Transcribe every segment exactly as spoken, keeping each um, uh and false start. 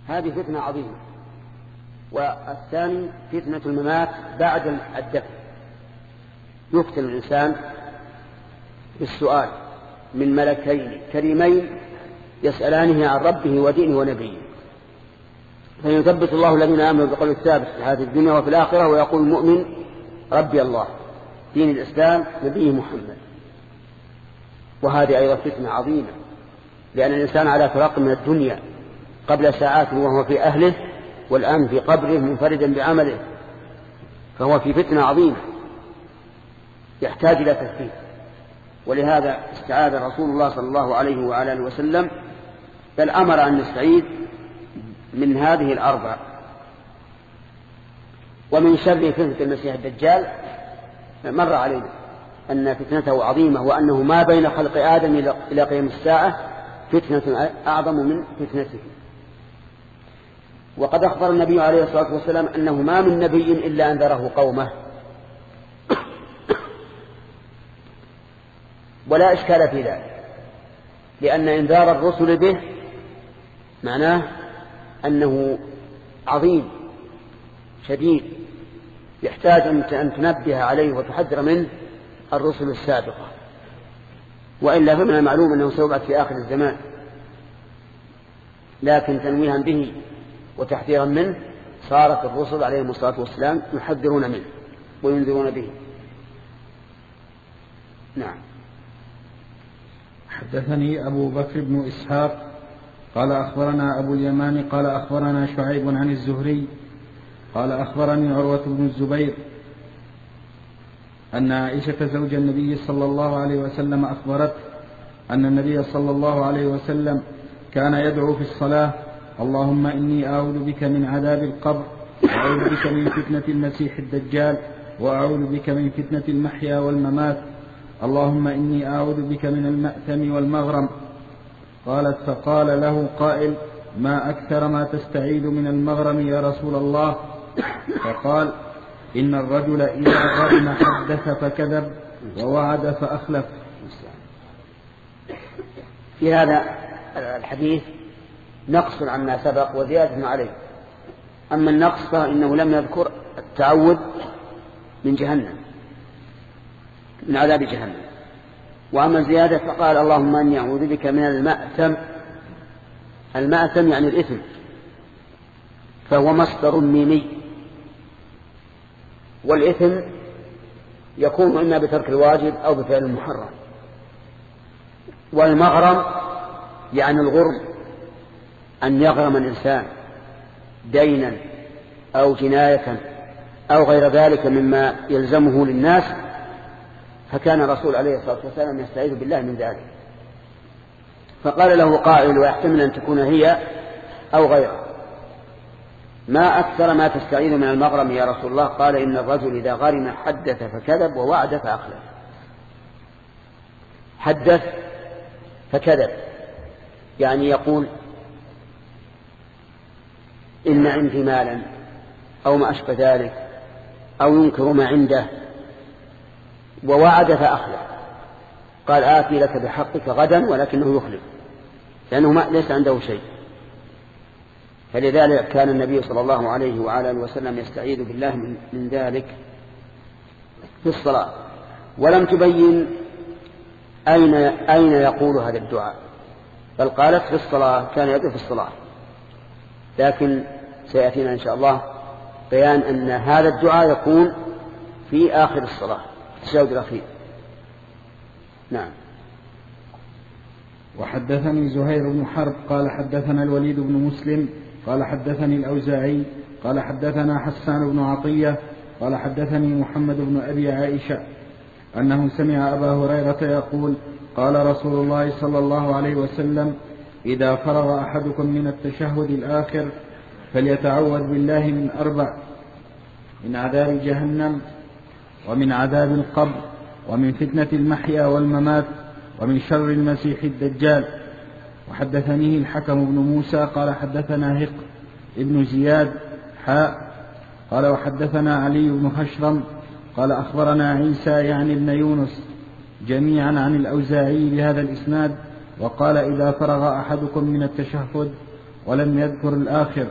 هذه فتنة عظيمة. والثاني فتنة الممات بعد الدفن، يفتن الإنسان بالسؤال من ملكين كريمين يسألانه عن ربه ودينه ونبيه، فيثبت الله الذين آمنوا بقول الثابت في هذه الدنيا وفي الآخرة، ويقول المؤمن ربي الله دين الإسلام نبيه محمد. وهذه أيضا فتنة عظيمة، لأن الإنسان على فراق من الدنيا قبل ساعات وهو في أهله، والآن في قبره منفردا بعمله، فهو في فتنة عظيمة يحتاج إلى تثبيت. ولهذا استعاذ رسول الله صلى الله عليه وعلى آله وسلم، بل أمر أن نستعيذ من هذه الأربع. ومن شر فتنة المسيح الدجال مر علينا أن فتنته عظيمة، وأنه ما بين خلق آدم إلى قيام الساعة فتنة أعظم من فتنته. وقد أخبر النبي عليه الصلاة والسلام أنه ما من نبي إلا أنذره قومه، ولا إشكال في ذلك، لأن إنذار الرسل به معناه أنه عظيم شديد يحتاج أن تنبه عليه وتحذر منه الرسل السابقة، وإلا فمن المعلوم أنه سيبعث في آخر الزمان، لكن تنويها به وتحذيرا منه صارت الرسل عليهم الصلاة والسلام يحذرون منه وينذرون به. نعم. حدثني أبو بكر بن إسحاق قال أخبرنا أبو اليمان قال أخبرنا شعيب عن الزهري قال أخبرني عروة بن الزبير أن عائشة زوج النبي صلى الله عليه وسلم أخبرت أن النبي صلى الله عليه وسلم كان يدعو في الصلاة: اللهم إني أعوذ بك من عذاب القبر، وأعوذ بك من فتنة المسيح الدجال، وأعوذ بك من فتنة المحيا والممات، اللهم إني أعوذ بك من المأثم والمغرم. قالت: فقال له قائل: ما أكثر ما تستعيذ من المغرم يا رسول الله؟ فقال: إن الرجل إذا غرم حدث فكذب ووعد فأخلف. في هذا الحديث نقص عما سبق وزيادة عليه. أما النقص فإنه لم يذكر التعوذ من جهنم، من عذاب جهنم. وأما الزيادة فقال: اللهم أني أعوذ بك من المأثم. المأثم يعني الإثم، فهو مصدر ميمي، والإثم يكون إما بترك الواجب أو بفعل المحرم. والمغرم يعني الغرم، أن يغرم الإنسان دينا أو جناية أو غير ذلك مما يلزمه للناس، فكان الرسول عليه الصلاة والسلام يستعيذ بالله من ذلك. فقال له قائل، ويحتمل أن تكون هي أو غيره: ما أكثر ما تستعيذ من المغرم يا رسول الله؟ قال: إن الرجل إذا غرم حدث فكذب ووعد فأخلف. حدث فكذب يعني يقول إن عندي مالا أو ما أشبه ذلك، أو ينكر ما عنده. ووعد فأخلف، قال: آتي لك بحقك غدا، ولكنه يخلف لأنه ما ليس عنده شيء. فلذلك كان النبي صلى الله عليه وعلى آله وسلم يستعيذ بالله من, من ذلك في الصلاة. ولم تبين أين, أين يقول هذا الدعاء، بل قالت في الصلاة، كان يدعو في الصلاة. لكن سيأتينا إن شاء الله بيان أن هذا الدعاء يكون في آخر الصلاة، في التشهد الأخير. نعم. وحدثني زهير بن حرب قال حدثنا الوليد بن مسلم قال حدثني الأوزاعي قال حدثنا حسان بن عطية قال حدثني محمد بن أبي عائشة أنه سمع أبا هريرة يقول: قال رسول الله صلى الله عليه وسلم: إذا فرغ أحدكم من التشهد الآخر فليتعوذ بالله من أربع: من عذاب جهنم، ومن عذاب القبر، ومن فتنة المحيا والممات، ومن شر المسيح الدجال. وحدثنيه الحكم بن موسى قال حدثنا هق ابن زياد حاء قال وحدثنا علي بن هشرم قال أخبرنا عيسى يعني ابن يونس جميعا عن الأوزاعي بهذا الإسناد، وقال: إذا فرغ أحدكم من التشهد ولم يذكر الآخر.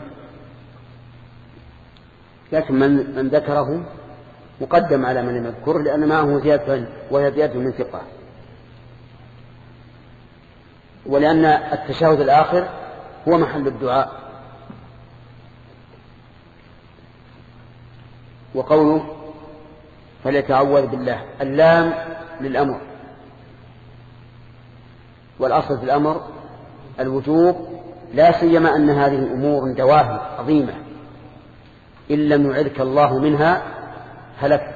لكن من, من ذكره مقدم على من لم يذكر لأن معه زيادة وهي زيادة من ثقة، ولأن التشهد الآخر هو محل الدعاء. وقوله فليتعوذ بالله، اللام للأمر، والأصل في الأمر الوجوب، لا سيما أن هذه الأمور دواهي عظيمة إن لم يعذك الله منها هلك.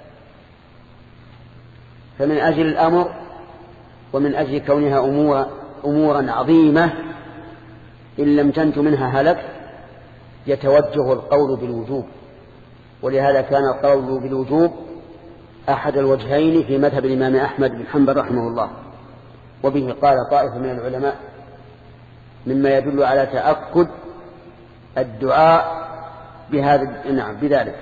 فمن أجل الأمر ومن أجل كونها أمور أمورا عظيمة إن لم تنج منها هلك يتوجه القول بالوجوب. ولهذا كان القول بالوجوب أحد الوجهين في مذهب الإمام أحمد بن حنبل رحمه الله، وبه قال طائفة من العلماء مما يدل على تأكد الدعاء بهذا نعم بذلك.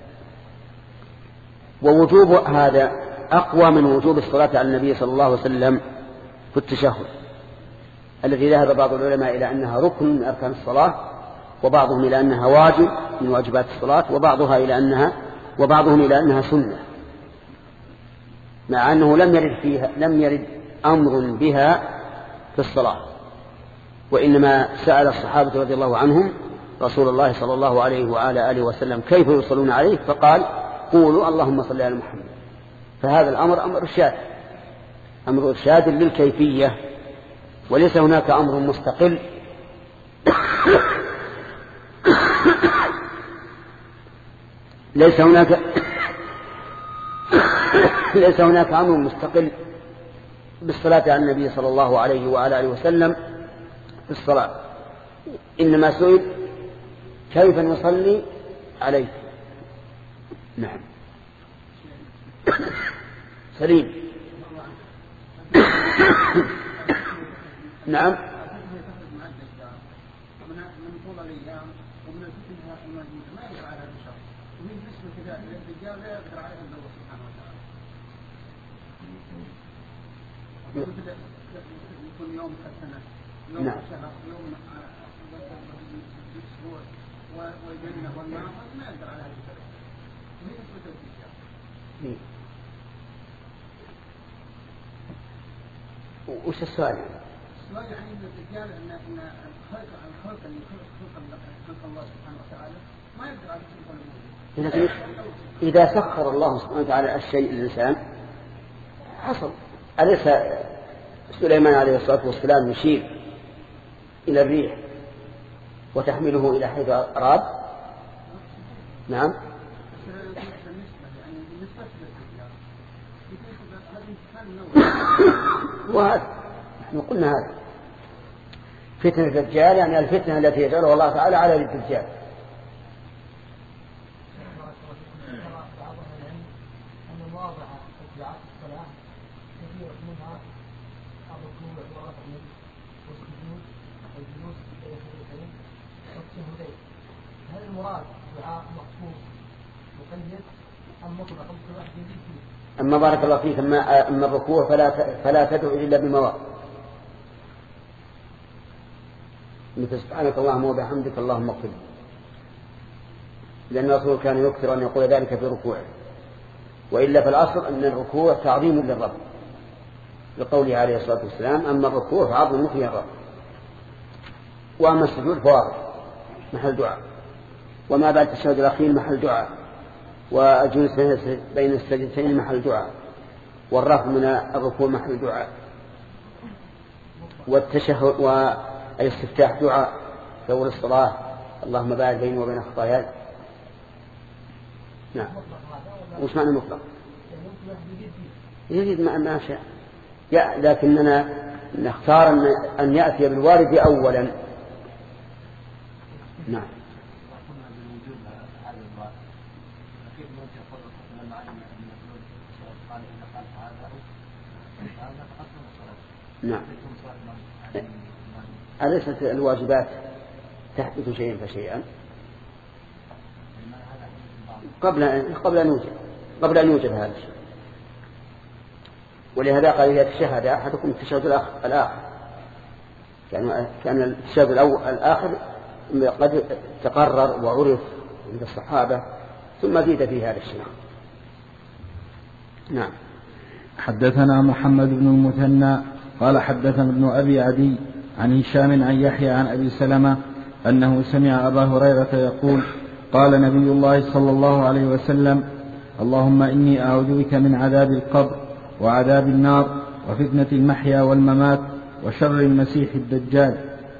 ووجوب هذا أقوى من وجوب الصلاة على النبي صلى الله عليه وسلم في التشهد، الذي ذهب بعض العلماء إلى أنها ركن من أركان الصلاة، وبعضهم إلى أنها واجب من واجبات الصلاة، وبعضها إلى أنها وبعضهم إلى أنها سنة، مع أنه لم يرد فيها لم يرد أمر بها في الصلاة، وإنما سأل الصحابة رضي الله عنهم رسول الله صلى الله عليه وعلى آله وسلم كيف يصلون عليه، فقال قولوا اللهم صل على محمد. فهذا الأمر أمر إرشاد، أمر إرشاد للكيفية، وليس هناك أمر مستقل ليس هناك ليس هناك أمر مستقل بالصلاة على النبي صلى الله عليه وعلى آله وسلم في الصلاة، إنما سئل كيف نصلي عليه. نعم سليم. نعم يكون يوم كالسنة، يوم نعم. شهر، يوم أسبوع، والجنة والنار ما يقدر على هذه الشيء. وهي نسبة الدجال. وش السؤال؟ السؤال يعني أن الدجال أن أن الخلق الخلق اللي خلق خلق الله سبحانه وتعالى ما يقدر على شيء ثاني. إذا سخر الله سبحانه وتعالى الشيء للإنسان حصل. أليس سليمان عليه الصلاة والسلام يشير إلى الريح وتحمله إلى حيث أراد؟ نعم. وهذا نحن قلنا هذا فتنة الدجال، يعني الفتنة التي يجعلها الله تعالى على الدجال. هل المراد دعاء مخصوص مقيد أم مطلق أم كل واحد يزيد فيه؟ أما بارك الله فيك، أما أما الركوع فلا فلا تدعو إلا بمواضع، مثل سبحانك اللهم وبحمدك اللهم اغفر لي، لأن الرسول كان يكثر أن يقول ذلك في ركوعه. وإلا فالأصل أن الركوع تعظيم للرب لقوله عليه الصلاة والسلام أما الركوع فعظم فيه الرب، وأما السجود فواضح محل دعاء، وما بعد التشهد الأخير محل دعاء، والجلوس بين السجدتين محل دعاء، والرفع من الركوع محل دعاء، والتشهد والاستفتاح دعاء في أول الصلاة اللهم باعد بيني وبين خطاياي. نعم. وش معنى مطلق؟ يزيد ما ما شاء، لكننا نختار أن يأتي بالوارد أولا. نعم. نعم. أليست الواجبات تحدث شيئا فشيئا قبل قبل أن يوجد قبل أن يوجد هذا الشيء؟ ولهذا قال إذا تشهد أحدكم التشهد الآخر كان كان الاكتشاف الأول الآخر قد تقرر وعرف عند الصحابة ثم زيد في هذا الشيء. نعم. حدثنا محمد بن المثنى قال حدثنا ابن أبي عدي عن هشام عن يحيى عن أبي سلمة أنه سمع أبا هريرة يقول قال نبي الله صلى الله عليه وسلم اللهم إني أعوذ بك من عذاب القبر وعذاب النار وفتنة المحيا والممات وشر المسيح الدجال.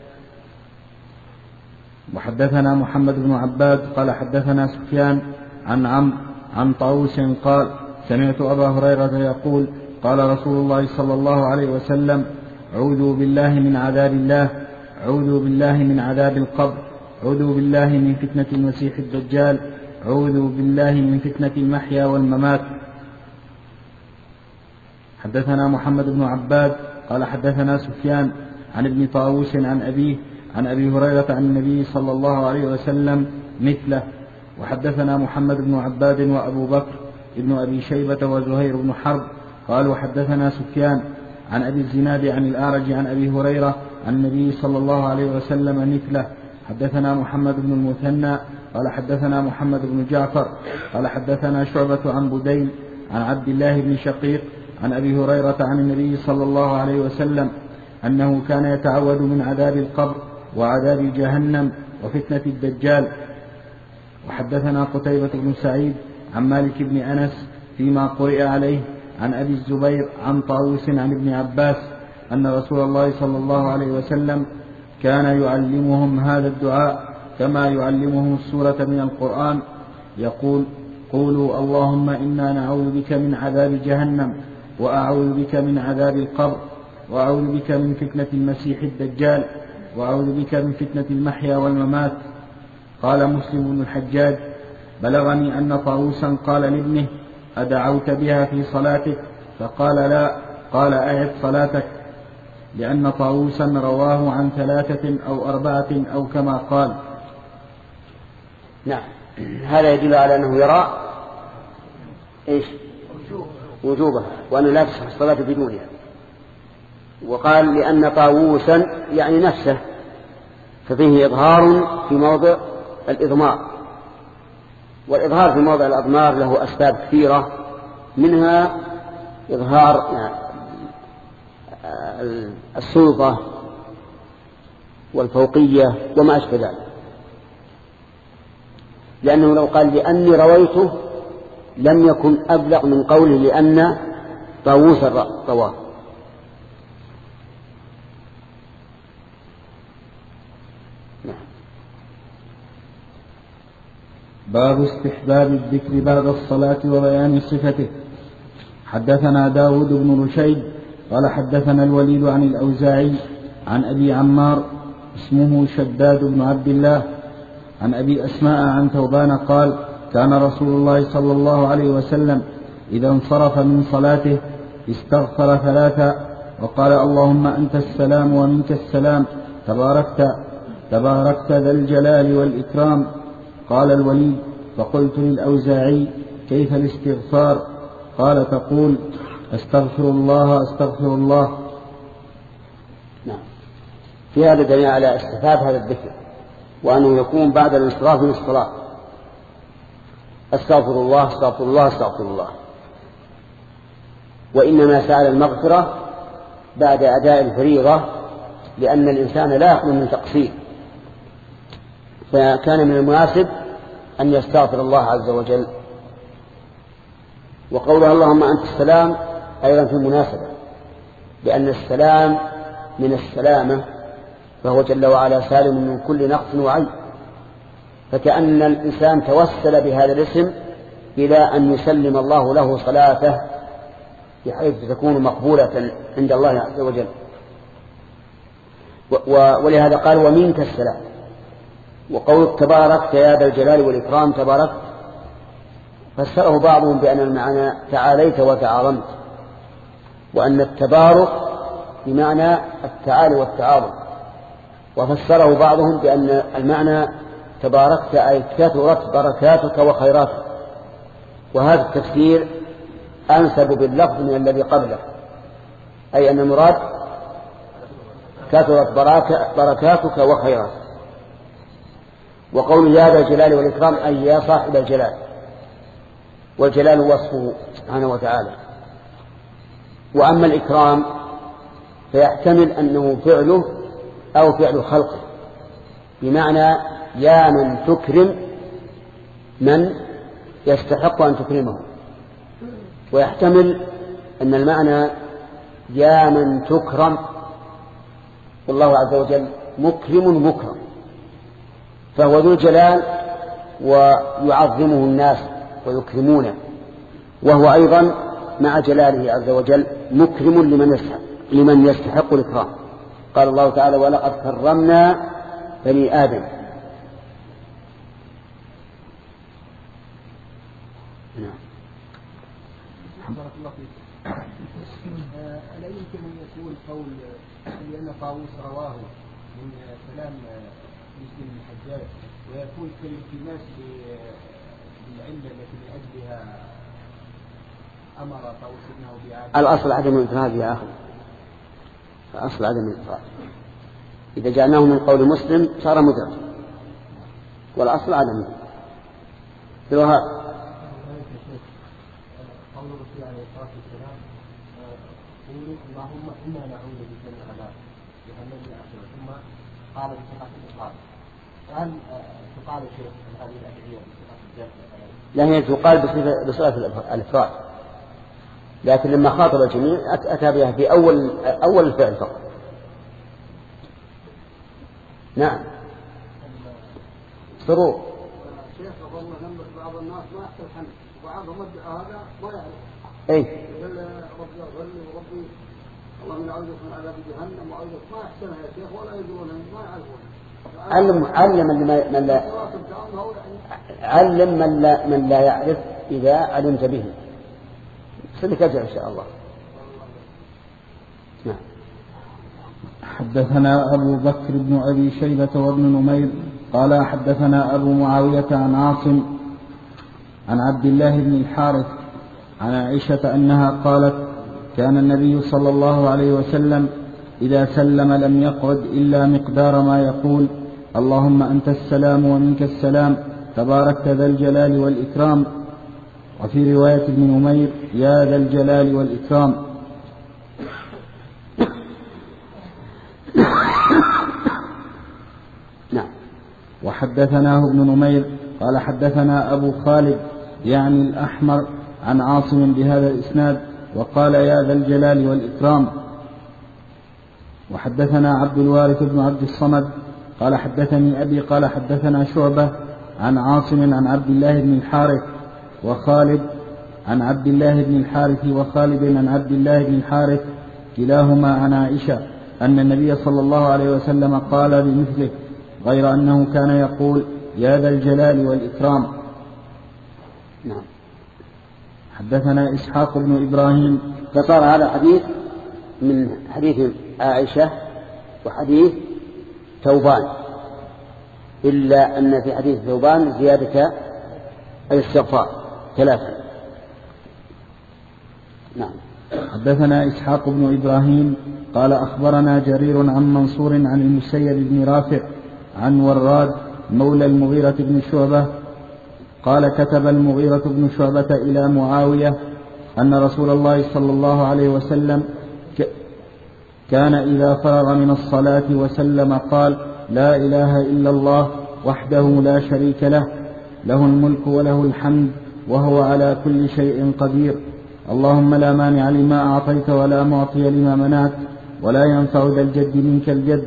وحدثنا محمد بن عباد قال حدثنا سفيان عن عمرو عن طاووس قال سمعت أبا هريرة يقول قال رسول الله صلى الله عليه وسلم أعوذ بالله من عذاب الله أعوذ بالله من عذاب القبر أعوذ بالله من فتنة المسيح الدجال أعوذ بالله من فتنة المحيا والممات. حدثنا محمد بن عباد قال حدثنا سفيان عن ابن طاووس عن أبيه عن أبي هريرة عن النبي صلى الله عليه وسلم مثله. وحدثنا محمد بن عباد وأبو بكر ابن أبي شيبة وزهير بن حرب قالوا حدثنا سفيان عن أبي الزناد عن الأعرج عن أبي هريرة عن النبي صلى الله عليه وسلم مثله. حدثنا محمد بن المثنى قال حدثنا محمد بن جعفر قال حدثنا شعبة عن بدين عن عبد الله بن شقيق عن أبي هريرة عن النبي صلى الله عليه وسلم أنه كان يتعوذ من عذاب القبر وعذاب جهنم وفتنة الدجال. وحدثنا قتيبة بن سعيد عن مالك بن أنس فيما قرئ عليه عن أبي الزبير عن طاووس عن ابن عباس أن رسول الله صلى الله عليه وسلم كان يعلمهم هذا الدعاء كما يعلمهم السورة من القرآن يقول قولوا اللهم إنا نعوذ بك من عذاب جهنم وأعوذ بك من عذاب القبر وأعوذ بك من فتنة المسيح الدجال وأعوذ بك من فتنة المحيا والممات. قال مسلم بن الحجاج بلغني أن طاووسا قال لابنه أدعوت بها في صلاتك؟ فقال لا. قال أعد صلاتك، لأن طاووسا رواه عن ثلاثة أو أربعة أو كما قال. نعم. هذا يدل على أنه يرى إيش وجوبها وأنه لا تصح الصلاة بدونها. وقال لأن طاووسا يعني نفسه، ففيه إظهار في موضع الإضمار، والإظهار في موضع الأضمار له أسباب كثيرة، منها إظهار السلطة والفوقية وما أشبه ذلك، لأنه لو قال لأني رويته لم يكن أبلغ من قوله لأن طاووس رواه. باب استحباب الذكر بعد الصلاة وبيان صفته. حدثنا داود بن رشيد قال حدثنا الوليد عن الأوزاعي عن أبي عمار اسمه شداد بن عبد الله عن أبي أسماء عن ثوبان قال كان رسول الله صلى الله عليه وسلم إذا انصرف من صلاته استغفر ثلاثا وقال اللهم أنت السلام ومنك السلام تباركت تباركت ذا الجلال والإكرام. قال الوليد فقلت للأوزاعي كيف الاستغفار؟ قال تقول استغفر الله استغفر الله. نعم. في هذا دليل على استحباب هذا الذكر، وأنه يكون بعد الانصراف من الصلاة استغفر الله استغفر الله استغفر الله. وإنما سأل المغفرة بعد أداء الفريضة، لأن الإنسان لا يخلو من تقصير، فكان من المناسب أن يستغفر الله عز وجل. وقولها اللهم أنت السلام أيضا في المناسبة، لأن السلام من السلامة، فهو جل وعلا سالم من كل نقص وعيب، فكأن الإنسان توسل بهذا الاسم إلى أن يسلم الله له صلاته بحيث تكون مقبولة عند الله عز وجل. ولهذا قال ومنك السلام. وقول تباركت يا ذا الجلال والإكرام تباركت فسره بعضهم بأن المعنى تعاليت وتعاظمت، وأن التبارك بمعنى التعالي والتعاظم، وفسره بعضهم بأن المعنى تباركت أي كثرت بركاتك وخيراتك، وهذا التفسير أنسب باللفظ من الذي قبله، أي أن المراد كثرت بركاتك وخيراتك. وقول يا ذا الجلال والإكرام أي يا صاحب الجلال، والجلال وصفه سبحانه وتعالى. وأما الإكرام فيحتمل أنه فعله أو فعل خلقه، بمعنى يا من تكرم من يستحق أن تكرمه، ويحتمل أن المعنى يا من تكرم، والله عز وجل مكرم مكرم، فهو ذو الجلال ويعظمه الناس ويكرمونه، وهو أيضا مع جلاله عز وجل مكرم لمن يستحق, لمن يستحق الإكرام. قال الله تعالى ولقد كرمنا بني آدم. نعم. بارك الله فيك. ألا يمكن أن يكون قول لأن طاووس رواه من كلام مسلم بن الحجاج ويكون كالالتماس للعلة التي لأجلها أمر طاووس ابنه بعادة؟ الأصل عدم الإفراد يا أخي، الأصل عدم الإفراد. إذا جعلناه من قول مسلم صار مدرج، والأصل عدم الإفراد. في الوهاب قول الرسول عليه الصلاة والسلام قولوا اللهم إنا نعوذ بك من عذاب جهنم الآخرة، ثم قال بصفة الإفراد. هل تقال شيء من هذه الأدعية بصفة الجهل؟ لا، هي تقال بصفة الإفراد، لكن لما خاطب الجميع أتى بها في أول أول الفعل فقط. نعم. سرور. شيخ والله نمت بعض الناس ما يحصل حمد، وبعضهم ادعى هذا ما يعرف. أي. يقول ربي اغفر لي وربي اللهم اعوذ بك من عذاب جهنم واعوذ ما يحسنها يا شيخ ولا يدرونها ما يعرفون. علم علم من لا من لا علم من لا من لا يعرف إذا علمت به. سلك أجر إن شاء الله. نعم. حدثنا أبو بكر بن أبي شيبة وابن نمير قال حدثنا أبو معاوية عن عاصم عن عبد الله بن الحارث عن عائشة أنها قالت كان النبي صلى الله عليه وسلم إذا سلم لم يقعد إلا مقدار ما يقول اللهم أنت السلام ومنك السلام تباركت ذا الجلال والإكرام، وفي رواية ابن نمير يا ذا الجلال والإكرام. نعم. وحدثناه ابن نمير قال حدثنا أبو خالد يعني الأحمر عن عاصم بهذا الإسناد وقال يا ذا الجلال والإكرام. وحدثنا عبد الوارث بن عبد الصمد قال حدثني أبي قال حدثنا شعبة عن عاصم عن عبد الله بن الحارث وخالد عن عبد الله بن الحارث وخالد عن عبد الله بن الحارث كلاهما عن عائشة أن النبي صلى الله عليه وسلم قال بمثله غير أنه كان يقول يا ذا الجلال والإكرام. نعم. حدثنا إسحاق بن إبراهيم. فصار هذا حديث من حديث عائشة وحديث ثوبان، إلا أن في حديث ثوبان زيادة الاستغفار ثلاثة. نعم. حدثنا إسحاق بن إبراهيم قال أخبرنا جرير عن منصور عن المسيب بن رافع عن وراد مولى المغيرة بن شعبة قال كتب المغيرة بن شعبة إلى معاوية أن رسول الله صلى الله عليه وسلم كان إذا فرغ من الصلاة وسلم قال لا إله إلا الله وحده لا شريك له له الملك وله الحمد وهو على كل شيء قدير اللهم لا مانع لما أعطيت ولا معطي لما منعت ولا ينفع ذا الجد منك الجد.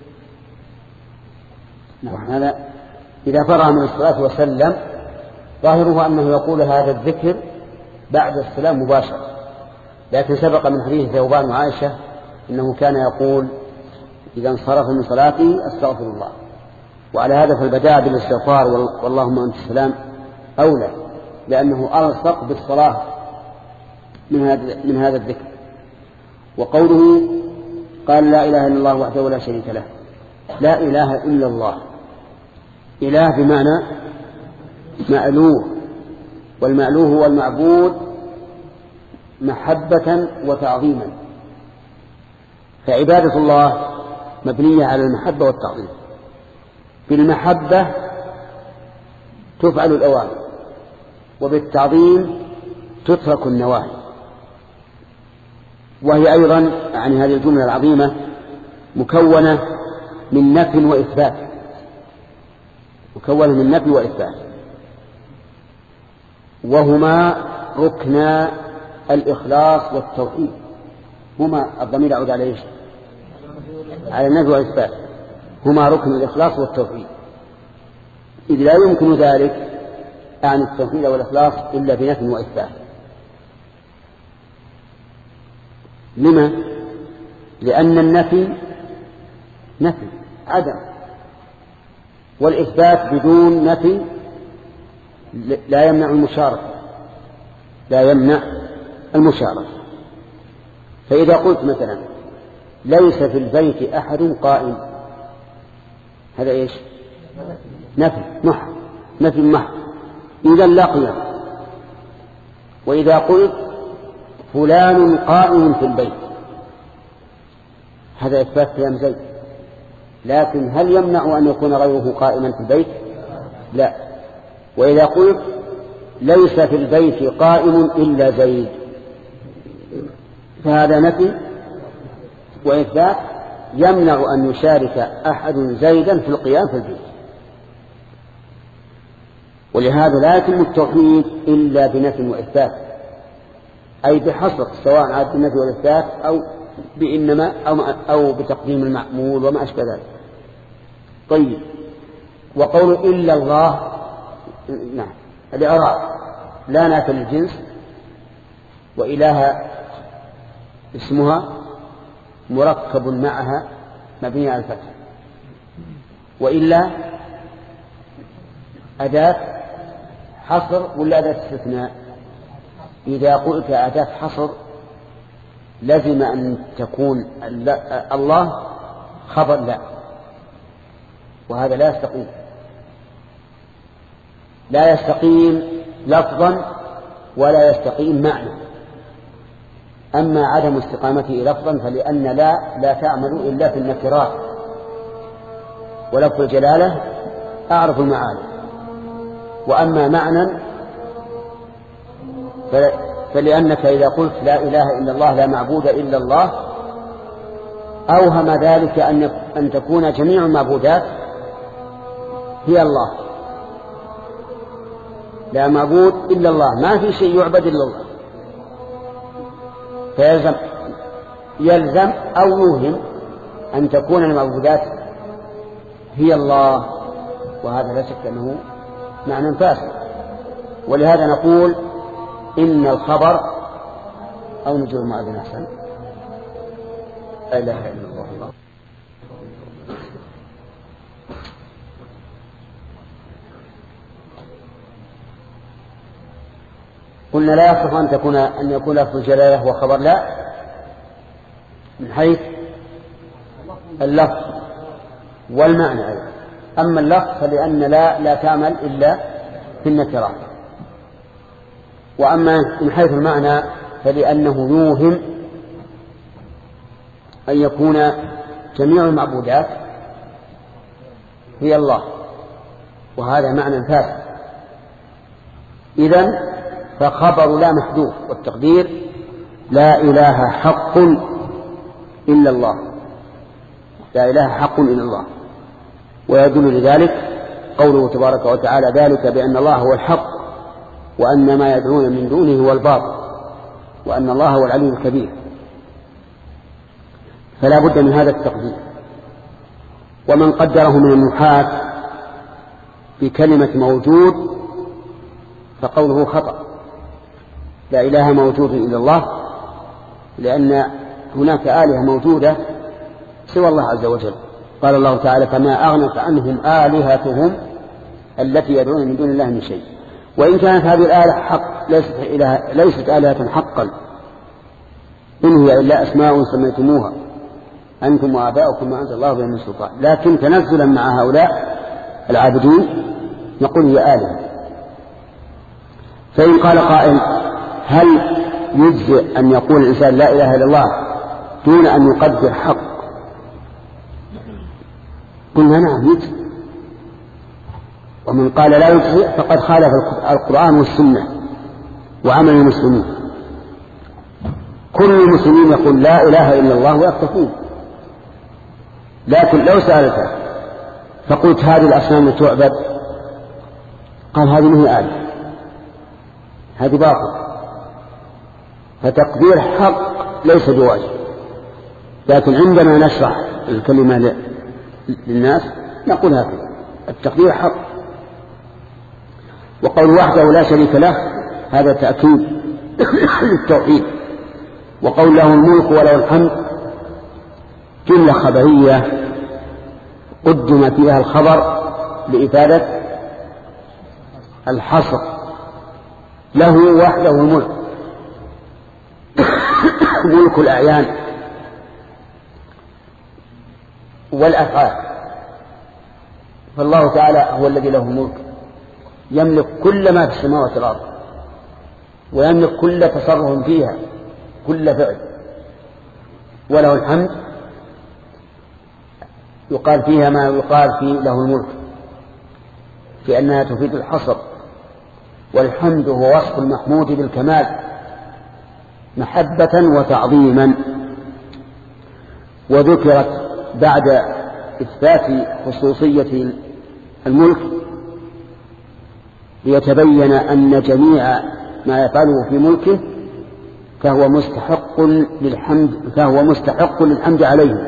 نعم. هذا إذا فرغ من الصلاة وسلم ظاهره أنه يقول هذا الذكر بعد السلام مباشرة، لكن سبق من حديث ثوبان وعائشة إنه كان يقول إذا انصرف من صلاته أستغفر الله، وعلى هذا فالبداء بالاستغفار واللهم أنت السلام أولى، لأنه ألصق بالصلاة من هذا من هذا الذكر. وقوله قال لا إله إلا الله وحده لا شريك له، لا إله إلا الله، إله بمعنى مألوه، والمألوه هو المعبود محبة وتعظيما، فعبادة الله مبنية على المحبة والتعظيم. بالمحبة تفعل الأوامر، وبالتعظيم تترك النواهي. وهي أيضا يعني هذه الجملة العظيمة مكونة من نفي وإثبات، مكونة من نفي وإثبات، وهما ركن الإخلاص والتوحيد. هما الضمير يعود على ايش؟ على النفي والإثبات. هما ركن الإخلاص والتوحيد، إذ لا يمكن ذلك عن التوحيد والإخلاص إلا بنفي وإثبات. لما؟ لأن النفي نفي عدم، والإثبات بدون نفي لا يمنع المشاركة، لا يمنع المشاركة. فإذا قلت مثلا ليس في البيت أحد قائم، هذا إيش؟ نفي محض، نفي محض، إذا لا قيام. وإذا قلت فلان قائم في البيت، هذا إثبات قيام زيد، لكن هل يمنع أن يكون غيره قائما في البيت؟ لا. وإذا قلت ليس في البيت قائم إلا زيد، فهذا نفي وإثبات يمنع أن يشارك أحد زيدا في القيام في البيت. ولهذا لا يتم التوحيد إلا بنفي وإثبات، أي بحصر، سواء عاد بالنفي والإثبات أو بإنما أو, أو بتقديم المعمول وما أشبه ذلك. طيب، وقول إلا الله، نعم، الإعراب لا نافي للجنس، وإله اسمها مركب معها مبني على الفتح، وإلا أداة حصر ولا أداة استثناء؟ إذا قلت أداة حصر لازم أن تكون الله خبر لا، وهذا لا يستقيم، لا يستقيم لفظا ولا يستقيم معنى. أما عدم استقامته لفظا فلأن لا لا تعمل إلا في النكرات، ولفظ الجلالة أعرف المعاني. وأما معنى فلأنك إذا قلت لا إله إلا الله لا معبود إلا الله أوهم ذلك أن تكون جميع المعبودات هي الله، لا معبود إلا الله، ما في شيء يعبد إلا الله، فيلزم يلزم أو يوهم أن تكون المعبودات هي الله، وهذا لا شك أنه معنى فاسد. ولهذا نقول إن الخبر أو نجيب المؤذن أحسن، لا إله إلا الله. قلنا لا يصح أن تكون أن يكون لفظ الجلالة وخبر لا من حيث اللفظ والمعنى أيضا. أما اللفظ فلأن لا لا تعمل إلا في النكرات، وأما من حيث المعنى فلأنه يوهم أن يكون جميع المعبودات هي الله، وهذا معنى فاسد. إذن فخبر لا محذوف، والتقدير لا إله حق إلا الله، لا إله حق إلا الله. ويدل لذلك قوله تبارك وتعالى ذلك بأن الله هو الحق وأن ما يدعون من دونه هو الباطل وأن الله هو العلي الكبير. فلا بد من هذا التقدير. ومن قدره من النحاة بكلمة موجود فقوله خطأ، لا إله موجود إلا الله، لأن هناك آلهة موجودة سوى الله عز وجل. قال الله تعالى فما أغنت عنهم آلهتهم التي يدعون من دون الله من شيء. وإن كانت هذه الآلهة حق ليست, إله ليست آلهة حقا، إن هي إلا أسماء سميتموها أنتم وآباؤكم ما أنزل الله بها من سلطان، لكن تنزلا مع هؤلاء العابدين نقول هي آلهة. فإن قال قائل هل يجزئ أن يقول الإنسان لا إله إلا الله دون أن يقدر حق قلنا نعم يجزئ. ومن قال لا يجزئ فقد خالف القرآن والسنة وعمل المسلمين. كل المسلمين يقول لا إله إلا الله ويكتفون، لكن لو سألته فقلت هذه الأصنام تعبد، قال هذه منه آية، هذه باطل. فتقدير حق ليس بواجب، لكن عندما نشرح الكلمة للناس نقول هكذا التقدير حق. وقول وحده لا شريك له هذا تأكيد للتوحيد. وقول له الملك وله الحمد جملة خبرية قدم فيها الخبر لإفادة الحصر، له وحده الملك ملك الأعيان والأفعال. فالله تعالى هو الذي له الملك، يملك كل ما في السماوات والأرض، ويملك كل تصرف فيها، كل فعل. وله الحمد يقال فيها ما يقال في له الملك، في أنها تفيد الحصر. والحمد هو وصف المحمود بالكمال محبة وتعظيما. وذكرت بعد إثبات خصوصية الملك ليتبين أن جميع ما يفعله في ملكه فهو مستحق للحمد فهو مستحق للحمد عليه،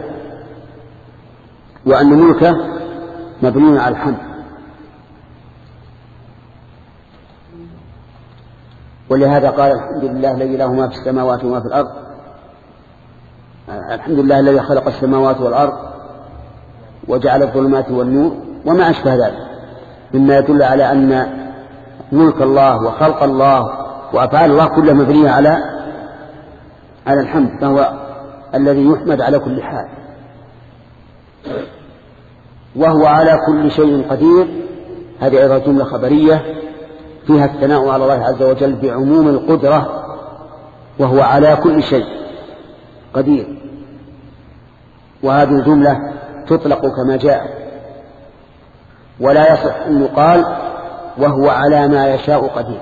وأن ملكه مبني على الحمد. ولهذا قال الحمد لله الذي له ما في السماوات وما في الأرض، الحمد لله الذي خلق السماوات والأرض وجعل الظلمات والنور وما أشبه ذلك مما يدل على أن ملك الله وخلق الله وأفعال الله كلها مبنية على على الحمد، فهو الذي يحمد على كل حال. وهو على كل شيء قدير، هذه أيضا جملة خبرية فيها الثناء على الله عز وجل بعموم القدرة، وهو على كل شيء قدير. وهذه الجملة تطلق كما جاء، ولا يصح أن يقال وهو على ما يشاء قدير،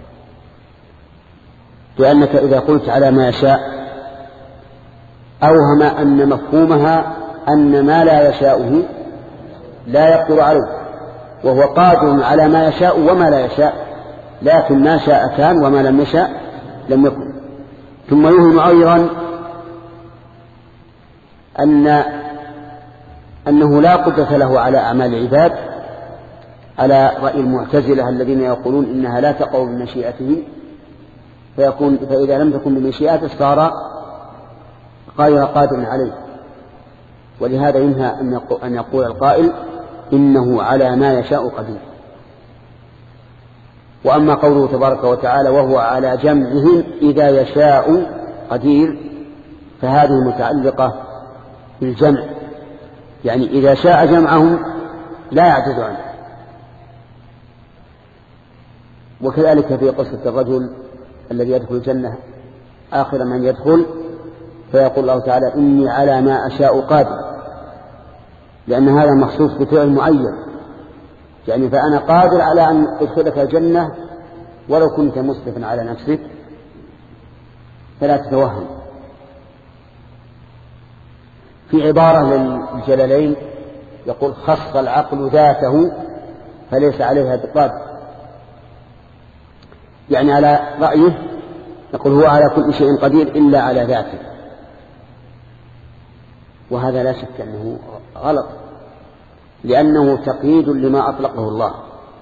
لأنك إذا قلت على ما يشاء أوهم أن مفهومها أن ما لا يشاؤه لا يقدر عليه، وهو قادر على ما يشاء وما لا يشاء، لكن ما شاء كان وما لم يشاء لم يكن. ثم يوهم أيضا أن أنه لا قدرة له على أعمال العباد، على رأي المعتزلة الذين يقولون إنها لا تقع بمشيئته، فيكون فإذا لم تكن بمشيئته صار غير قادر عليه. ولهذا ينهى أن يقول القائل إنه على ما يشاء قدير. وأما قوله تبارك وتعالى وهو على جمعهم إذا يشاء قدير، فهذه متعلقة بالجمع، يعني إذا شاء جمعهم لا يعجز عنه. وكذلك في قصة الرجل الذي يدخل الجنة آخر من يدخل فيقول الله تعالى إني على ما أشاء قادر، لأن هذا مخصوص بفعل معين، يعني فأنا قادر على أن أدخلك الجنة ولو كنت مسرفا على نفسك، فلا تتوهم. في عبارة للجلالين يقول خص العقل ذاته فليس عليها بقادر، يعني على رأيه يقول هو على كل شيء قدير إلا على ذاته، وهذا لا شك أنه غلط، لأنه تقييد لما أطلقه الله،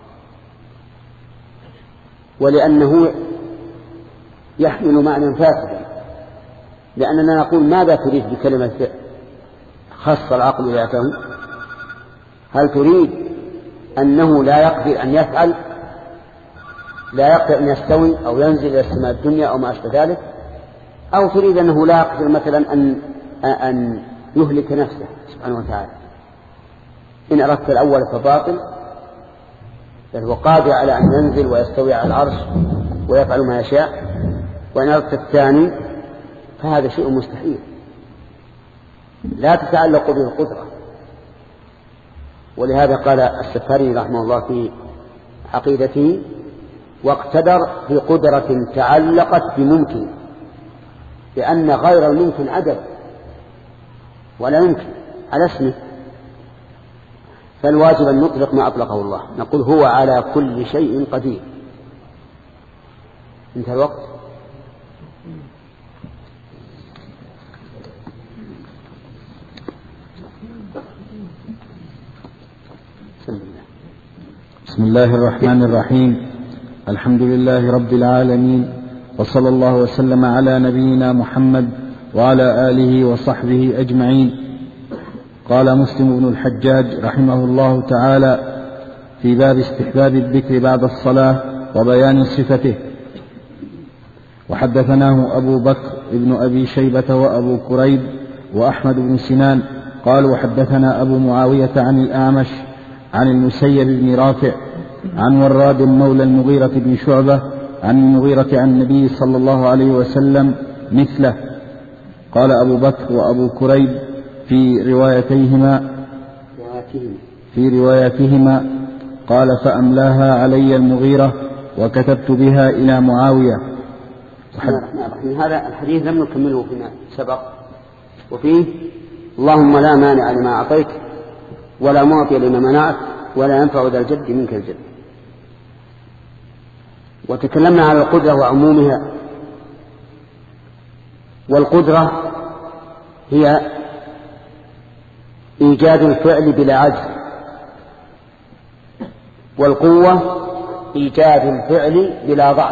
ولأنه يحمل معنى فاسدا. لأننا نقول ماذا تريد بكلمة خص العقل ذاته؟ هل تريد أنه لا يقدر أن يفعل، لا يقدر أن يستوي أو ينزل إلى السماء الدنيا أو ما أشبه ذلك، أو تريد أنه لا يقدر مثلا أن أن يهلك نفسه سبحانه وتعالى؟ إن أردت الأول فباطل، بل هو قادر على أن ينزل ويستوي على العرش ويفعل ما يشاء، وإن أردت الثاني فهذا شيء مستحيل لا تتعلق به القدرة، ولهذا قال السفاري رحمه الله في عقيدته: واقتدر بقدرة تعلقت بممكن، لأن غير الممكن عدم ولا يمكن على اسمه، فالواجب أن نطلق ما أطلقه الله، نقول هو على كل شيء قدير. انتهى الوقت. بسم الله الرحمن الرحيم. الحمد لله رب العالمين، وصلى الله وسلم على نبينا محمد وعلى آله وصحبه أجمعين. قال مسلم بن الحجاج رحمه الله تعالى في باب استحباب الذكر بعد الصلاة وبيان صفته: وحدثناه أبو بكر ابن أبي شيبة وأبو كريب وأحمد بن سنان قالوا حدثنا أبو معاوية عن الأعمش عن المسيب بن رافع عن وراد مولى المغيرة بن شعبة عن المغيرة عن النبي صلى الله عليه وسلم مثله. قال أبو بكر وأبو كريب في روايتيهما في روايتهما قال: فأملاها علي المغيرة وكتبت بها إلى معاوية. من هذا الحديث لم نكمله فيما سبق، وفيه: اللهم لا مانع لما أعطيت ولا معطي لما منعت ولا ينفع ذا الجد منك الجد. وتكلمنا على القدرة وعمومها، والقدرة هي إيجاد الفعل بلا عجز، والقوة إيجاد الفعل بلا ضعف.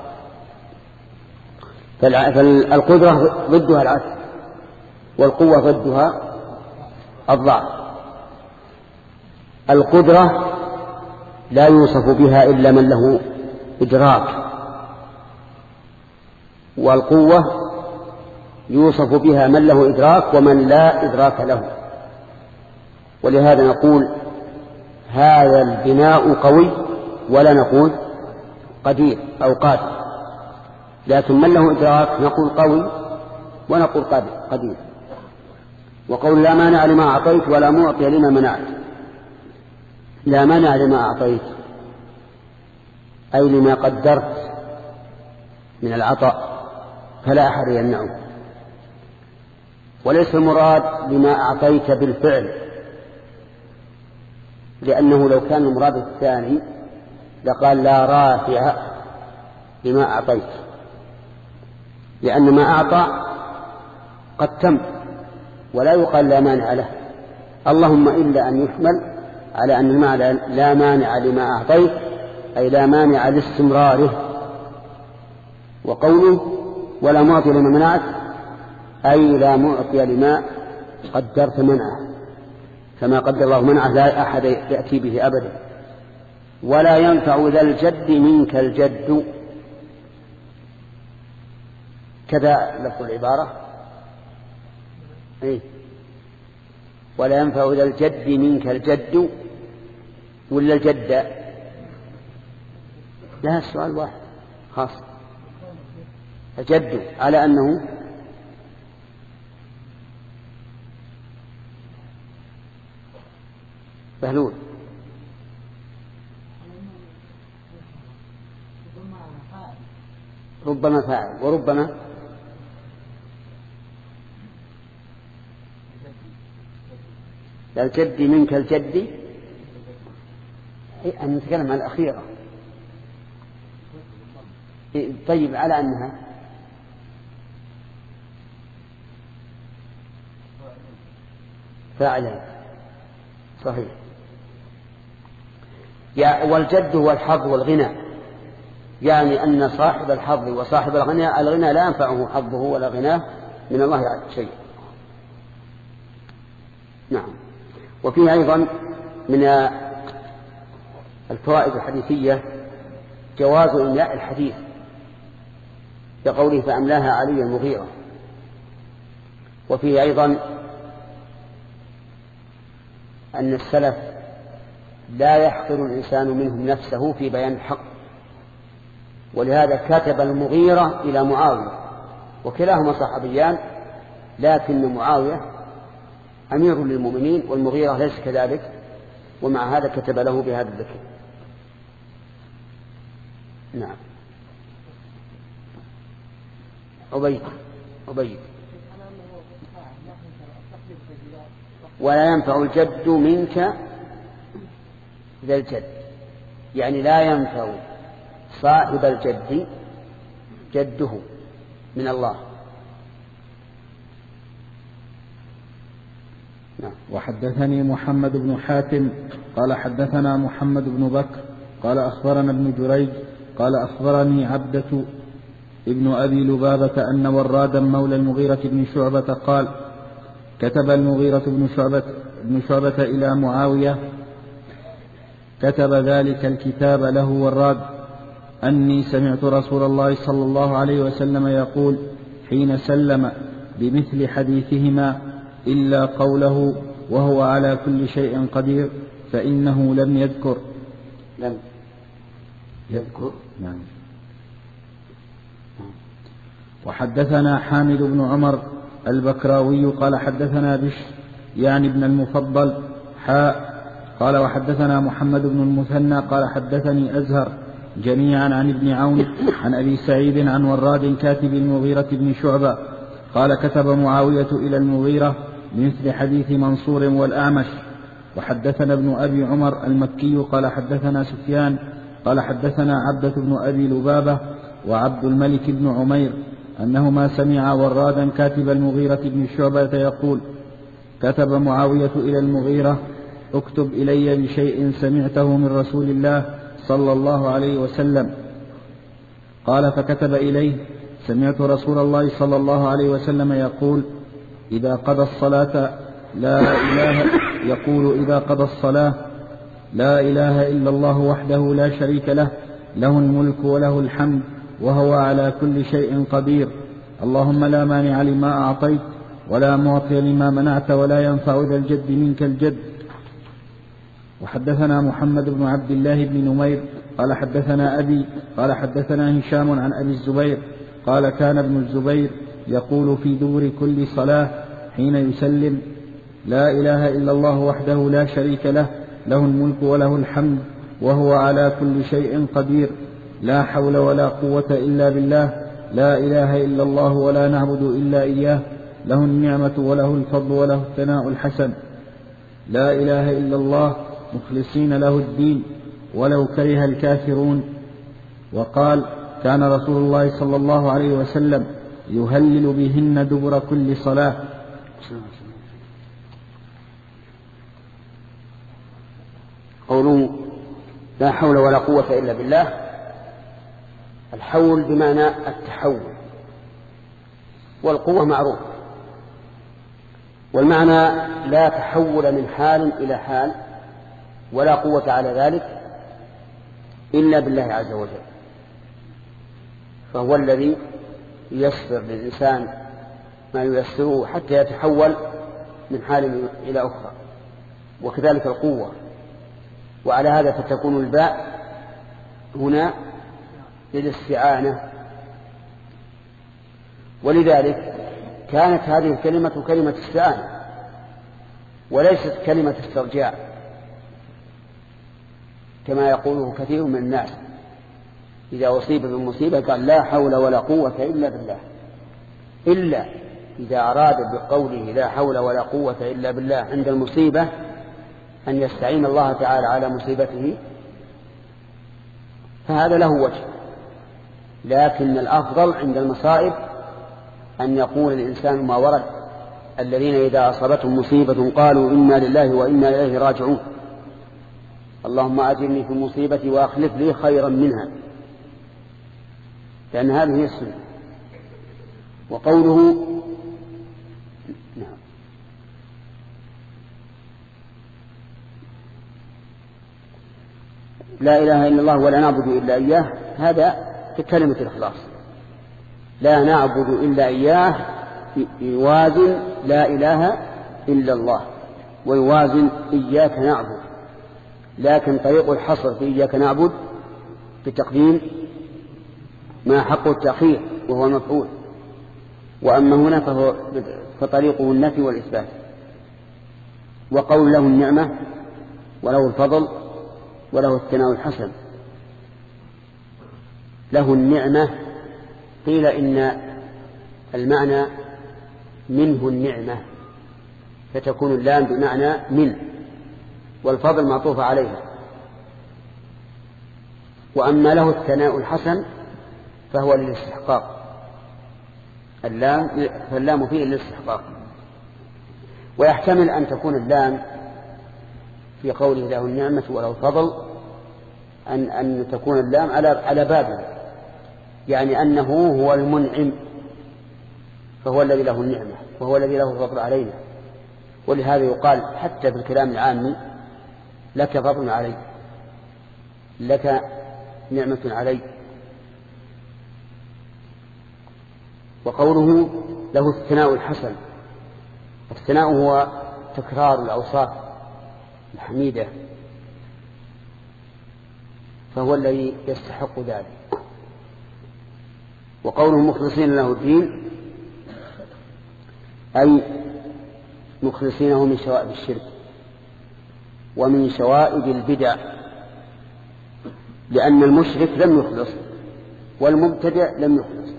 فالقدرة ضدها العجز، والقوة ضدها الضعف. القدرة لا يوصف بها إلا من له إدراك، والقوة يوصف بها من له إدراك ومن لا إدراك له. ولهذا نقول هذا البناء قوي ولا نقول قدير أو قادر، لكن من له إدراك نقول قوي ونقول قدير. وقول لا مانع لما أعطيت ولا معطي لما منعت. لا مانع لما أعطيت أي لما قدرت من العطاء فلا أحد يمنعه، وليس المراد لما أعطيت بالفعل، لأنه لو كان المراد الثاني لقال لا رافع لما أعطيت، لأن ما أعطى قد تم ولا يقال لا مانع له، اللهم إلا أن يحمل على أن المعنى لا مانع لما أعطيت أي لا مانع لاستمراره. وقوله ولا معطي لما منعت أي لا معطي لما قدرت منعه، كما قدر الله منعه لا أحد يأتي به أبدا. ولا ينفع ذا الجد منك الجد، كذا لفظ العبارة. إيه؟ ولا ينفع ذا الجد منك الجد ولا الجد؟ لا، السؤال واحد خاص. الجد على أنه بهلول. ربما فاعل وربما لا الجد منك الجد، أن نتكلم عن الأخيرة. طيب على أنها فاعلا صحيح. والجد هو الحظ والغنى، يعني أن صاحب الحظ وصاحب الغنى الغنى لا ينفعه حظه ولا غناه من الله شيء. نعم. وفيه أيضا من الفوائد الحديثية جواز إملاء الحديث بقوله فأملاها علي المغيرة. وفيه أيضا أن السلف لا يحقر الإنسان منهم نفسه في بيان الحق، ولهذا كتب المغيرة إلى معاوية، وكلاهما صحابيان، لكن معاوية أمير للمؤمنين والمغيرة ليس كذلك، ومع هذا كتب له بهذا الذكر. نعم. أبيت أبيت ولا ينفع الجد منك ذا الجد، يعني لا ينفع صاحب الجد جده من الله. نعم. وحدثني محمد بن حاتم قال حدثنا محمد بن بكر قال أخبرنا ابن جريج قال أخبرني عبدة ابن أبي لبابة أن ورادا مولى المغيرة بن شعبة قال كتب المغيرة بن شعبة, بن شعبة إلى معاوية كتب ذلك الكتاب له وراد أني سمعت رسول الله صلى الله عليه وسلم يقول حين سلم بمثل حديثهما إلا قوله وهو على كل شيء قدير فإنه لم يذكر لم يذكر. نعم. وحدثنا حامد بن عمر البكراوي قال حدثنا بشر يعني ابن المفضل حاء قال وحدثنا محمد بن المثنى قال حدثني أزهر جميعا عن ابن عون عن أبي سعيد عن وراد كاتب المغيرة بن شعبة قال كتب معاوية إلى المغيرة بمثل حديث منصور والأعمش. وحدثنا ابن أبي عمر المكي قال حدثنا سفيان قال حدثنا عبدة بن أبي لبابة وعبد الملك بن عمير أنهما سمعا ورادا كاتب المغيرة بن شعبة يقول كتب معاوية إلى المغيرة اكتب إلي بشيء سمعته من رسول الله صلى الله عليه وسلم. قال فكتب إليه سمعت رسول الله صلى الله عليه وسلم يقول إذا قضى الصلاة لا إله يقول إذا قضى الصلاة لا إله إلا الله وحده لا شريك له له الملك وله الحمد وهو على كل شيء قدير اللهم لا مانع لما أعطيت ولا معطي لما منعت ولا ينفع ذا الجد منك الجد. وحدثنا محمد بن عبد الله بن نمير قال حدثنا أبي قال حدثنا هشام عن أبي الزبير قال كان ابن الزبير يقول في دبر كل صلاة حين يسلم لا إله إلا الله وحده لا شريك له له الملك وله الحمد وهو على كل شيء قدير لا حول ولا قوة إلا بالله لا إله إلا الله ولا نعبد إلا إياه له النعمة وله الفضل وله الثناء الحسن لا إله إلا الله مخلصين له الدين ولو كره الكافرون. وقال كان رسول الله صلى الله عليه وسلم يهلل بهن دبر كل صلاة. قولوا لا حول ولا قوة إلا بالله، الحول بمعنى التحول، والقوة معروف، والمعنى لا تحول من حال إلى حال ولا قوة على ذلك إلا بالله عز وجل، فهو الذي ييسر للإنسان ما ييسره حتى يتحول من حال إلى أخرى، وكذلك القوة. وعلى هذا فتكون الباء هنا للاستعانة، ولذلك كانت هذه الكلمة كلمة استعانة وليست كلمة استرجاع كما يقوله كثير من الناس إذا أصيب بالمصيبة قال لا حول ولا قوة إلا بالله، إلا إذا أراد بقوله لا حول ولا قوة إلا بالله عند المصيبة أن يستعين الله تعالى على مصيبته فهذا له وجه، لكن الأفضل عند المصائب أن يقول الإنسان ما ورد الذين إذا أصابتهم مصيبة قالوا إنا لله وإنا إليه راجعون اللهم أجرني في مصيبتي وأخلف لي خيرا منها، لأن هذه هي السنة. وقوله نعم لا إله إلا الله ولا نعبد إلا إياه، هذا في كلمة الإخلاص، لا نعبد إلا إياه يوازن لا إله إلا الله ويوازن إياك نعبد، لكن طريق الحصر في إياك نعبد بتقديم ما حق التأخير وهو المفعول، وأما هنا فهو فطريقه النفي والإثبات. وقول له النعمة وله الفضل وله الثناء الحسن. له النعمة، قيل إن المعنى منه النعمة، فتكون اللام بمعنى من، والفضل معطوف عليها. وأما له الثناء الحسن فهو للاستحقاق، اللام فاللام فيه للاستحقاق. ويحتمل أن تكون اللام في قوله له النعمة وله الفضل أن, أن تكون اللام على على بابه، يعني أنه هو المنعم، فهو الذي له النعمة وهو الذي له الفضل علينا. ولهذا يقال حتى في الكلام العامي لك فضل علي، لك نعمة علي. وقوله له الثناء الحسن، الثناء هو تكرار الأوصاف الحميدة، فهو الذي يستحق ذلك. وقوله مخلصين له الدين أي مخلصينه من شوائب الشرك ومن شوائب البدع، لأن المشرك لم يخلص والمبتدع لم يخلص.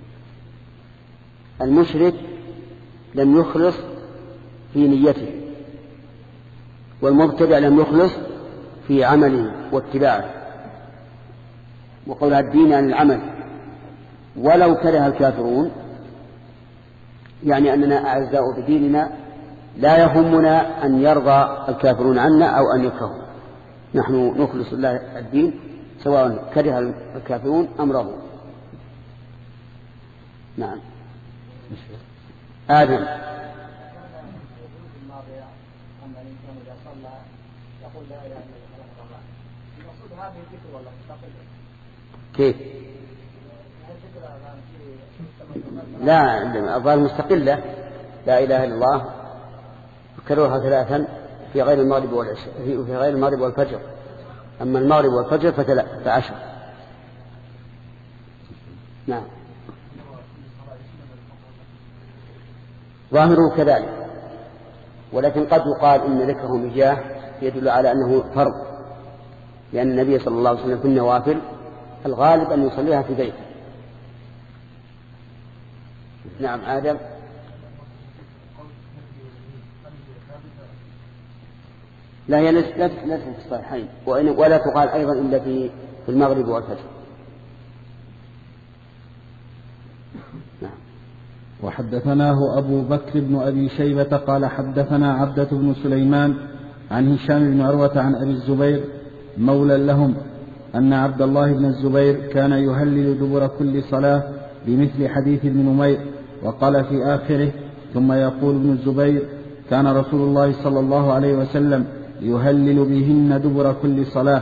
المشرك لم يخلص في نيته، والمبتدع لم يخلص في عمله واتباعه. وقولها الدين عن العمل ولو كره الكافرون، يعني أننا أعزاء بديننا لا يهمنا أن يرضى الكافرون عنا أو أن يكرهوا، نحن نخلص الله الدين سواء كره الكافرون أم رضوا. نعم. آدم كيف؟ لا، الظاهر مستقلة، لا إله إلا الله كررها ثلاثا في غير المغرب والعشاء، في غير المغرب والفجر. أما المغرب والفجر فعشر. نعم. ظاهره كذلك، ولكن قد يقال إن ذكرهم إياه يدل على أنه فرض، لأن النبي صلى الله عليه وسلم في النوافل الغالب أن يصليها في بيته. نعم. آدم لا، هي ليست في الصحيحين، ولا تقال أيضا إلا في المغرب والفجر. نعم. وحدثناه أبو بكر بن أبي شيبة قال حدثنا عبدة بن سليمان عن هشام بن عروة عن أبي الزبير مولى لهم أن عبد الله بن الزبير كان يهلل دبر كل صلاة بمثل حديث ابن نمير. وقال في آخره: ثم يقول ابن الزبير: كان رسول الله صلى الله عليه وسلم يهلل بهن دبر كل صلاة.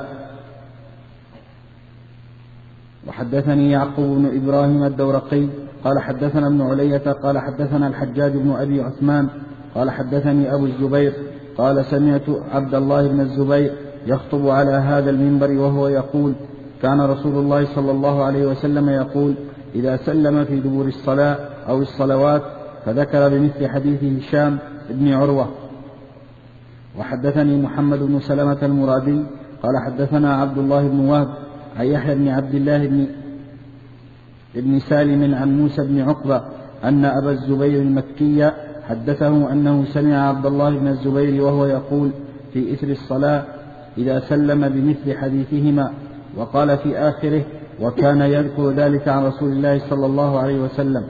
وحدثني يعقوب بن إبراهيم الدورقي قال حدثنا ابن علية قال حدثنا الحجاج بن أبي عثمان قال حدثني أبو الزبير قال سمعت عبد الله بن الزبير يخطب على هذا المنبر وهو يقول: كان رسول الله صلى الله عليه وسلم يقول: إذا سلم في دبر الصلاة أو الصلوات، فذكر بمثل حديث هشام بن عروة. وحدثني محمد بن سلمة المرادي قال حدثنا عبد الله بن وهب عن يحيى بن عبد الله بن ابن سالم عن موسى بن عقبة أن أبا الزبير المكي حدثه أنه سمع عبد الله بن الزبير وهو يقول في إثر الصلاة: إذا سلم بمثل حديثهما. وقال في آخره: وكان يذكر ذلك عن رسول الله صلى الله عليه وسلم.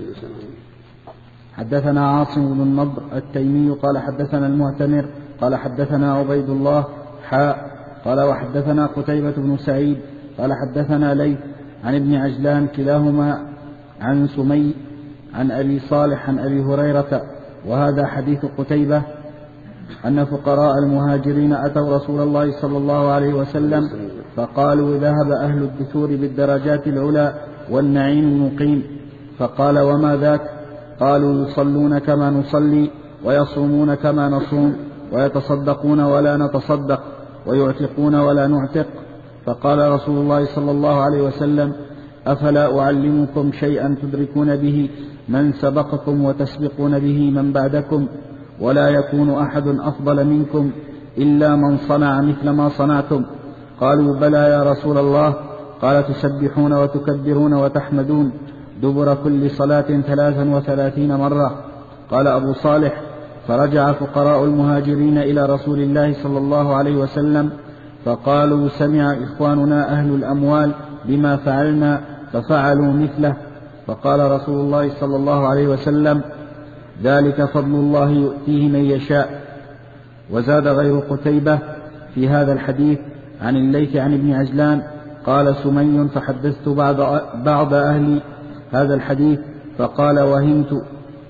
حدثنا عاصم بن النضر التيمي قال حدثنا المعتمر قال حدثنا عبيد الله حاء قال وحدثنا قتيبة بن سعيد قال حدثنا ليث عن ابن عجلان كلاهما عن سمي عن أبي صالح عن أبي هريرة. وهذا حديث قتيبة أن فقراء المهاجرين أتوا رسول الله صلى الله عليه وسلم فقالوا: ذهب أهل الدثور بالدرجات العلى والنعيم المقيم. فقال: وما ذاك؟ قالوا: يصلون كما نصلي ويصومون كما نصوم ويتصدقون ولا نتصدق ويعتقون ولا نعتق. فقال رسول الله صلى الله عليه وسلم: أفلا أعلمكم شيئا تدركون به من سبقكم وتسبقون به من بعدكم، ولا يكون أحد أفضل منكم إلا من صنع مثل ما صنعتم. قالوا بلى يا رسول الله. قال تسبحون وتكبرون وتحمدون دبر كل صلاة ثلاثا وثلاثين مرة. قال أبو صالح فرجع فقراء المهاجرين إلى رسول الله صلى الله عليه وسلم فقالوا سمع إخواننا أهل الأموال بما فعلنا ففعلوا مثله. فقال رسول الله صلى الله عليه وسلم ذلك فضل الله يؤتيه من يشاء. وزاد غير قتيبة في هذا الحديث عن الليث عن ابن عجلان قال سمي فحدثت بعض, بعض أهل هذا الحديث فقال وهمت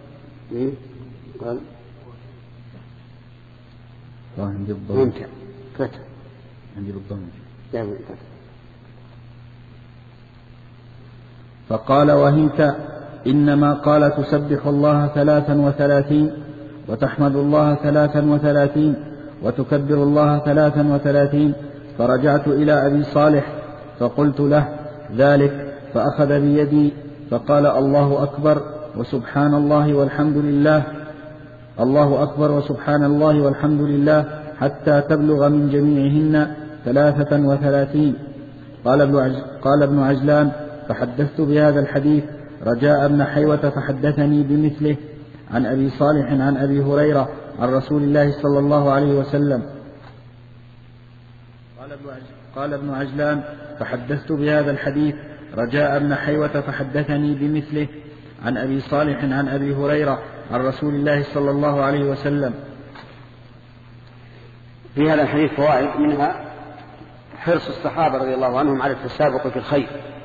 عندي بالضبط عندي بالضبط فقال وهمت إنما قال تسبح الله ثلاثا وثلاثين وتحمد الله ثلاثا وثلاثين وتكبر الله ثلاثا وثلاثين. فرجعت إلى أبي صالح فقلت له ذلك فأخذ بيدي فقال الله أكبر وسبحان الله والحمد لله الله أكبر وسبحان الله والحمد لله حتى تبلغ من جميعهن ثلاثة وثلاثين. قال ابن, عج... قال ابن عجلان فحدثت بهذا الحديث رجاء بن حيوة فحدثني بمثله عن أبي صالح عن أبي هريرة عن رسول الله صلى الله عليه وسلم. قال ابن, عج... قال ابن عجلان فحدثت بهذا الحديث رجاء بن حيوة فحدثني بمثله عن أبي صالح عن أبي هريرة عن رسول الله صلى الله عليه وسلم. في هذا الحديث فوائد، منها حرص الصحابة رضي الله عنهم على التسابق في الخير،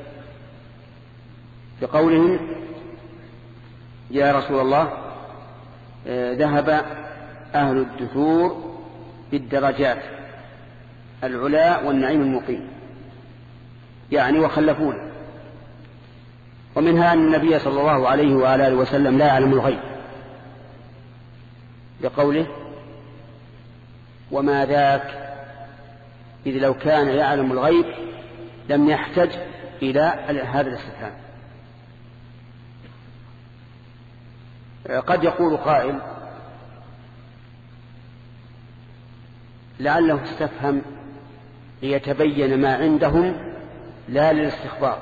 بقولهم يا رسول الله ذهب أهل الدثور بالدرجات العلا والنعيم المقيم، يعني وخلفونا. ومنها أن النبي صلى الله عليه وآله وسلم لا يعلم الغيب، بقوله وما ذاك، إذ لو كان يعلم الغيب لم يحتج إلى هذا الاستفهام. قد يقول قائل لعله استفهم ليتبين ما عندهم لا للاستخبار،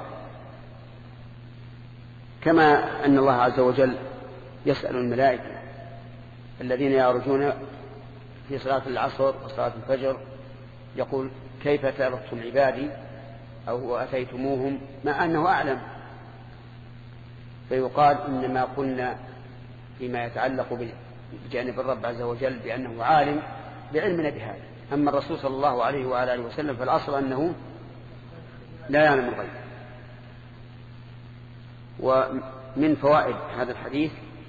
كما أن الله عز وجل يسأل الملائكة الذين يعرجون في صلاة العصر وصلاة الفجر، يقول كيف تركتم عبادي أو أتيتموهم، مع أنه أعلم، فيقال إنما قلنا فيما يتعلق بجانب الرب عز وجل بأنه عالم بعلمنا بهذا. أما الرسول صلى الله عليه وآله وسلم فالأصل أنه لا يعلم الغيب. ومن فوائد هذا الحديث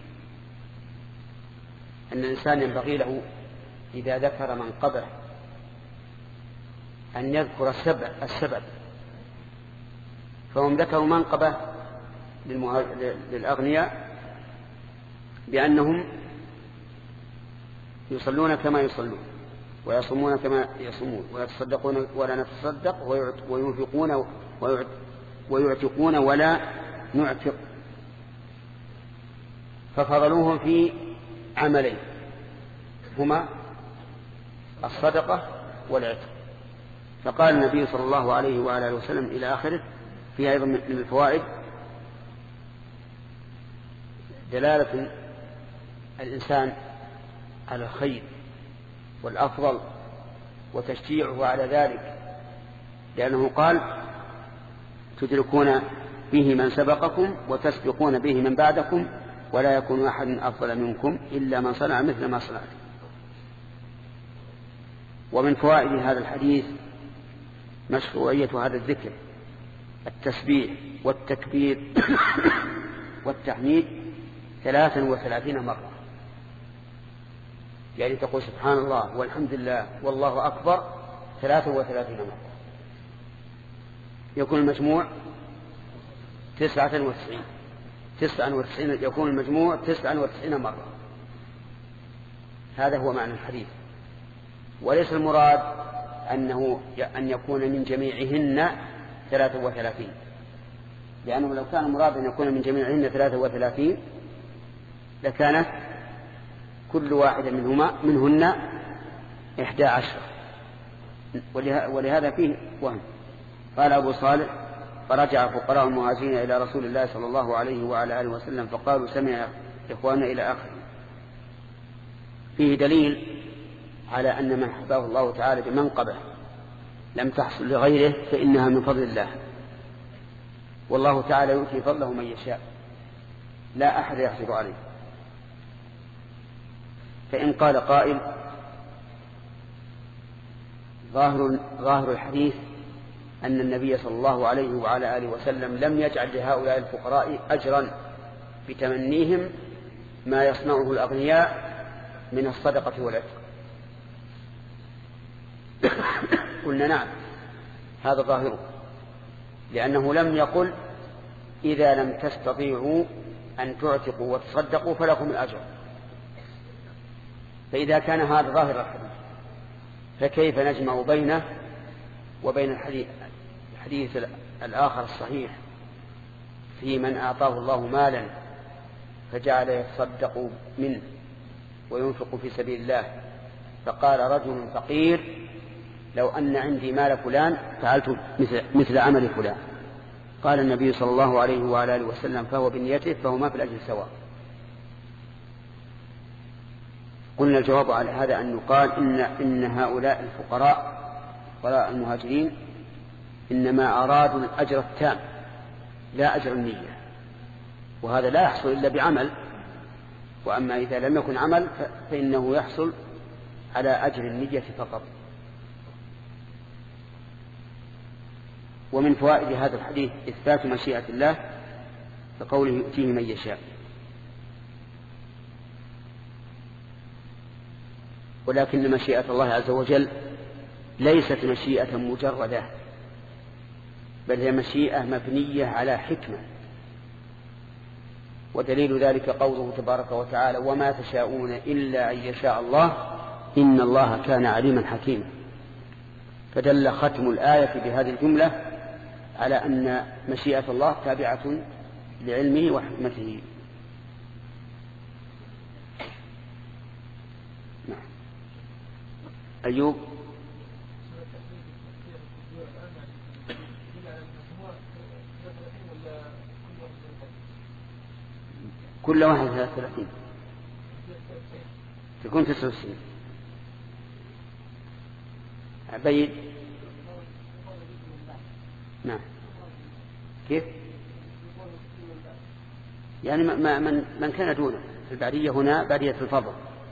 أن الإنسان ينبغي له إذا ذكر منقبه أن يذكر السبب, السبب. فهم ذكروا منقبة للأغنياء بأنهم يصلون كما يصلون ويصومون كما يصومون ويتصدقون ولا نتصدق وينفقون ويعتقون ولا نعتق، ففضلوهم في عملين هما الصدقة والعتق. فقال النبي صلى الله عليه وآله وسلم إلى آخره فيها أيضا من الفوائد دلالة الإنسان على الخير والأفضل وتشجيعه على ذلك، لأنه قال تدركون به من سبقكم وتسبقون به من بعدكم ولا يكون أحد أفضل منكم إلا من صنع مثل ما صنعت. ومن فوائد هذا الحديث مشروعية هذا الذكر، التسبيح والتكبير والتحميد ثلاثا وثلاثين مرة، يعني تقول سبحان الله والحمد لله والله أكبر ثلاثا وثلاثين مرة، يكون المجموع تسعة وتسعين تسعة وتسعين يكون المجموع تسعة وتسعين مرة. هذا هو معنى الحديث، وليس المراد أنه أن يكون من جميعهن ثلاثة وثلاثين، لأنه لو كان المراد أن يكون من جميعهن ثلاثة وثلاثين لكانت كل واحدة منهما منهن إحدى عشر، ولهذا فيه وهم. قال أبو صالح: فرجع فقراء المهاجرين إلى رسول الله صلى الله عليه وعلى آله وسلم فقالوا: سمع إخواننا إلى آخره. فيه دليل على أن من حباه الله تعالى بمنقبة لم تحصل لغيره فإنها من فضل الله، والله تعالى يؤتي فضله من يشاء، لا أحد يحصل عليه. فإن قال قائل: ظاهر, ظاهر الحديث أن النبي صلى الله عليه وعلى آله وسلم لم يجعل لهؤلاء الفقراء أجرا بتمنيهم ما يصنعه الأغنياء من الصدقة والعتق. قلنا نعم، هذا ظاهره، لأنه لم يقل: إذا لم تستطيعوا أن تعتقوا وتصدقوا فلكم الأجر. فإذا كان هذا ظاهر الحديث فكيف نجمع بينه وبين الحديث, الحديث الآخر الصحيح في من أعطاه الله مالا فجعل يتصدق منه وينفق في سبيل الله، فقال رجل فقير: لو أن عندي مال فلان فعلت مثل, مثل عمل فلان. قال النبي صلى الله عليه وعلى آله وسلم: فهو بنيته فهما في الأجر سواء. قلنا الجواب على هذا أن يقال إن, إن هؤلاء الفقراء فقراء المهاجرين إنما أرادوا الأجر التام لا أجر النية، وهذا لا يحصل إلا بعمل، وأما إذا لم يكن عمل فإنه يحصل على أجر النية فقط. ومن فوائد هذا الحديث إثبات مشيئة الله فقوله: يؤتيه من يشاء. ولكن مشيئة الله عز وجل ليست مشيئة مجردة، بل هي مشيئة مبنية على حكمة، ودليل ذلك قوله تبارك وتعالى: وما تشاءون إلا أن يشاء الله إن الله كان عليما حكيما. فدل ختم الآية بهذه الجملة على أن مشيئة الله تابعة لعلمه وحكمته. نعم. أيوب: كل واحد ثلاث ثلاثين تكون تسعة وستين. عبيد: نعم. كيف؟ يعني ما من, من كان دونه في البعدية هنا بعدية الفضل.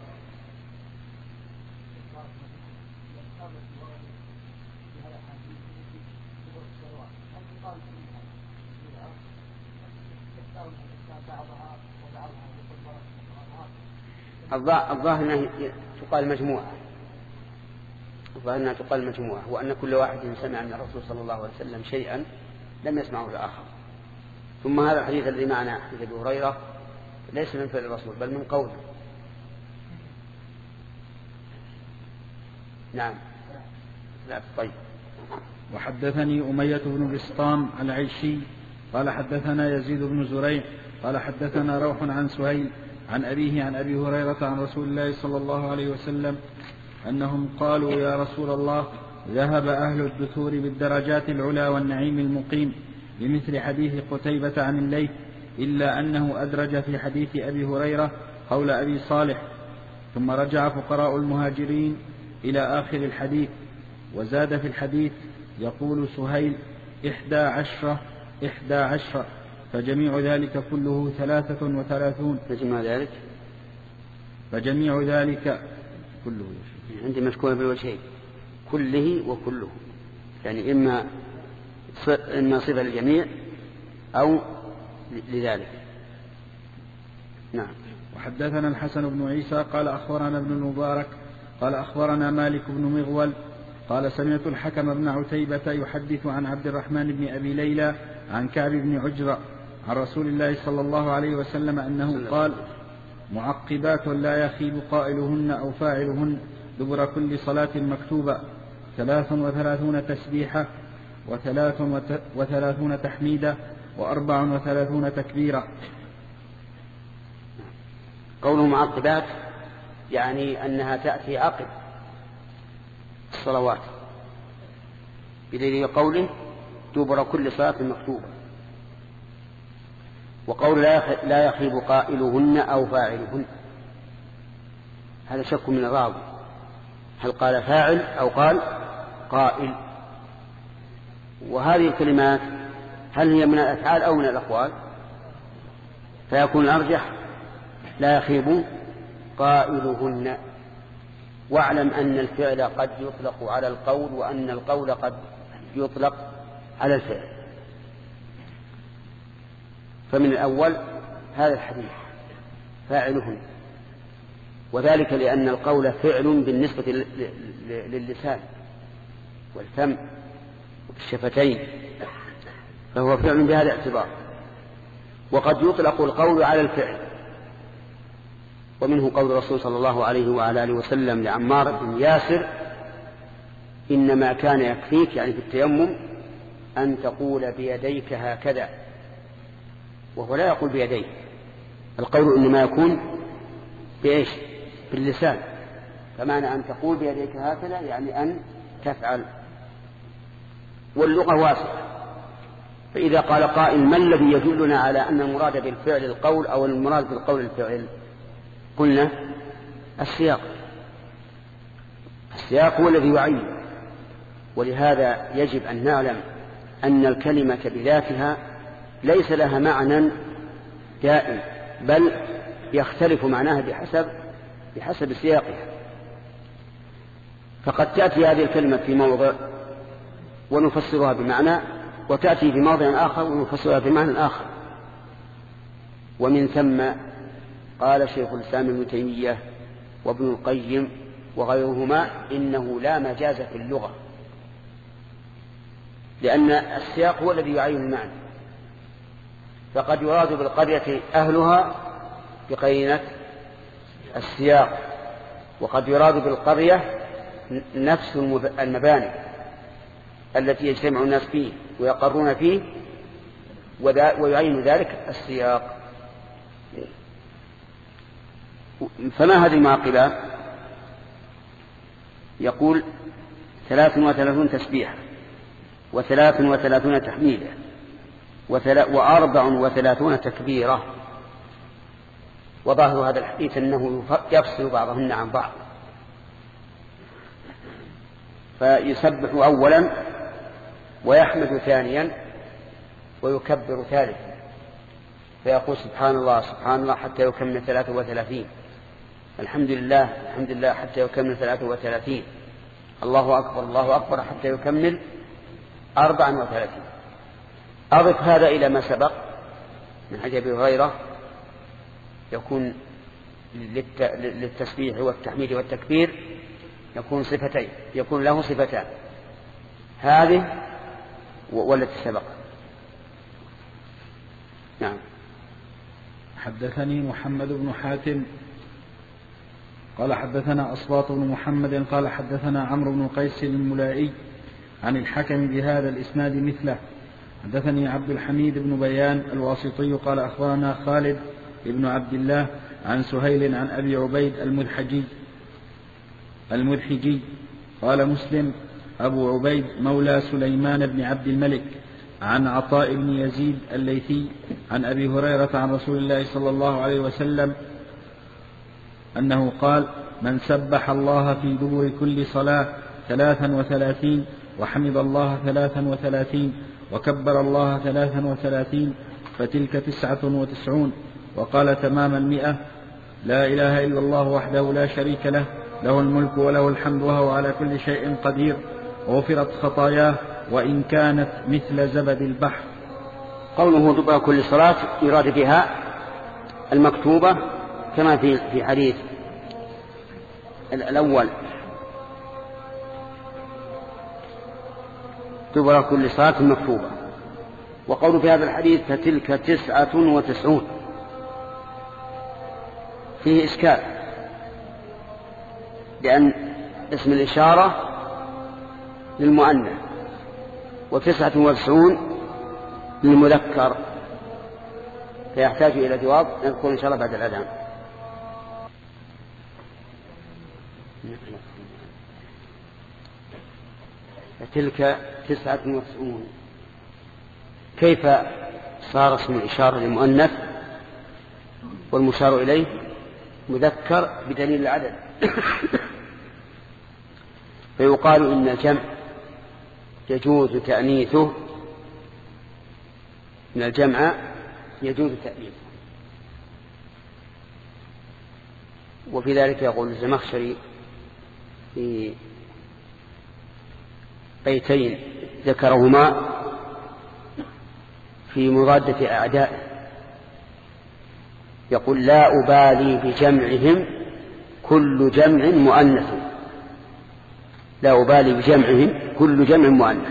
الظاهر أنها تقال مجموعة، الظاهر أنها تقال مجموعة، وأن كل واحد سمع من الرسول صلى الله عليه وسلم شيئا لم يسمعه الآخر. ثم هذا الحديث الذي معنا حديث أبي هريرة ليس من فعل الرسول بل من قوله. نعم. لا طيب. وحدثني أمية بن بسطام العيشي قال حدثنا يزيد بن زريع قال حدثنا روح عن سهيل عن أبيه عن أبي هريرة عن رسول الله صلى الله عليه وسلم أنهم قالوا: يا رسول الله، ذهب أهل الدثور بالدرجات العلى والنعيم المقيم بمثل حديث قتيبة عن الليث، إلا أنه أدرج في حديث أبي هريرة قول أبي صالح. ثم رجع فقراء المهاجرين إلى آخر الحديث، وزاد في الحديث: يقول سهيل إحدى عشرة إحدى عشرة، فجميع ذلك كله ثلاثة وثلاثون. فجميع ذلك فجميع ذلك كله عندي مشكوة بالوجهين، كله وكله، يعني إما إما صفة للجميع أو لذلك. نعم. وحدثنا الحسن بن عيسى قال أخبرنا ابن المبارك قال أخبرنا مالك بن مغول قال سمعت الحكم بن عتيبة يحدث عن عبد الرحمن بن أبي ليلى عن كعب بن عجرة عن رسول الله صلى الله عليه وسلم أنه قال: معقبات لا يخيب قائلهن أو فاعلهن دبر كل صلاة مكتوبة: ثلاث وثلاثون تسبيحة، وثلاث وثلاثون تحميدة، وأربع وثلاثون تكبيرة. قوله معقبات يعني أنها تأتي عقب الصلوات بدليل قوله دبر كل صلاة مكتوبة. وقول لا يخيب قائلهن أو فاعلهن، هذا شك من الراوي، هل قال فاعل أو قال قائل؟ وهذه الكلمات هل هي من الأفعال أو من الأقوال؟ فيكون الأرجح لا يخيب قائلهن. واعلم أن الفعل قد يطلق على القول، وأن القول قد يطلق على الفعل. فمن الأول هذا الحديث فاعلهن، وذلك لأن القول فعل بالنسبة للسان والفم والشفتين، فهو فعل بهذا الاعتبار. وقد يطلق القول على الفعل، ومنه قول الرسول صلى الله عليه وعلى آله وسلم لعمار بن ياسر إنما كان يكفيك، يعني في التيمم، أن تقول بيديك هكذا، وهو لا يقول بيديه. القول إنما يكون بإيش؟ باللسان. فمعنى أن تقول بيديك هكذا يعني أن تفعل. واللغة واسعة، فإذا قال قائل ما الذي يدلنا على أن المراد بالفعل القول أو المراد بالقول الفعل؟ قلنا السياق. السياق هو الذي يعين. ولهذا يجب أن نعلم أن الكلمة بذاتها ليس لها معنى دائم، بل يختلف معناها بحسب بحسب سياقها. فقد تأتي هذه الكلمة في موضع ونفسرها بمعنى، وتأتي في موضع آخر ونفسرها بمعنى آخر. ومن ثم قال شيخ الإسلام ابن تيمية وابن القيم وغيرهما إنه لا مجاز في اللغة، لأن السياق هو الذي يعين المعنى. فقد يراد بالقرية أهلها بقرينة السياق، وقد يراد بالقرية نفس المباني التي يجتمع الناس فيه ويقرون فيه، ويعين ذلك السياق. فما هذه المعقبات؟ يقول ثلاث وثلاثون تسبيحة، وثلاث وثلاثون تحميدة، وأربع وثلاثون تكبيرة. وظاهر هذا الحديث أنه يفصل بعضهن عن بعض، فيسبح أولا ويحمد ثانيا ويكبر ثالثا، فيقول سبحان الله سبحان الله حتى يكمل ثلاثة وثلاثين، الحمد لله الحمد لله حتى يكمل ثلاثة وثلاثين، الله أكبر الله أكبر حتى يكمل أربعا وثلاثين. أضف هذا إلى ما سبق من حديث أبي هريرة، يكون للتسبيح والتحميد والتكبير يكون صفتين، يكون له صفتان، هذه والتي سبق. نعم. حدثني محمد بن حاتم قال حدثنا أصباط بن محمد قال حدثنا عمرو بن قيس الملائي عن الحكم بهذا الإسناد مثله. حدثني عبد الحميد بن بيان الواسطي قال أخبرنا خالد بن عبد الله عن سهيل عن أبي عبيد المدحجي المدحجي قال مسلم أبو عبيد مولى سليمان بن عبد الملك عن عطاء بن يزيد الليثي عن أبي هريرة عن رسول الله صلى الله عليه وسلم أنه قال من سبح الله في دبر كل صلاة ثلاثا وثلاثين وحمد الله ثلاثا وثلاثين وكبر الله ثلاثا وثلاثين فتلك تسعة وتسعون. وقال تمام المئة لا إله إلا الله وحده لا شريك له له الملك وله الحمد وهو على كل شيء قدير وغفرت خطاياه وإن كانت مثل زبد البحر. قوله دبر كل صلاة يراد بها المكتوبة كما في في حديث الأول دبر كل صلاة مكتوبة. وقوله في هذا الحديث فتلك تسعة وتسعون فيه إشكال، لأن اسم الإشارة للمؤنث وتسعة وتسعون للمذكر، فيحتاج إلى جواب نذكر إن شاء الله بعد الأذان. فتلك تسعة وتسعون. كيف صار اسم الإشارة للمؤنث والمشار إليه مذكر بدليل العدد؟ فيقال إن الجمع يجوز تأنيثه، إن الجمع يجوز تأنيثه. وفي ذلك يقول الزمخشري في بيتين ذكرهما في مضادة أعدائه، يقول: لا أبالي بجمعهم كل جمع مؤنث. لا أبالي بجمعهم كل جمع مؤنث.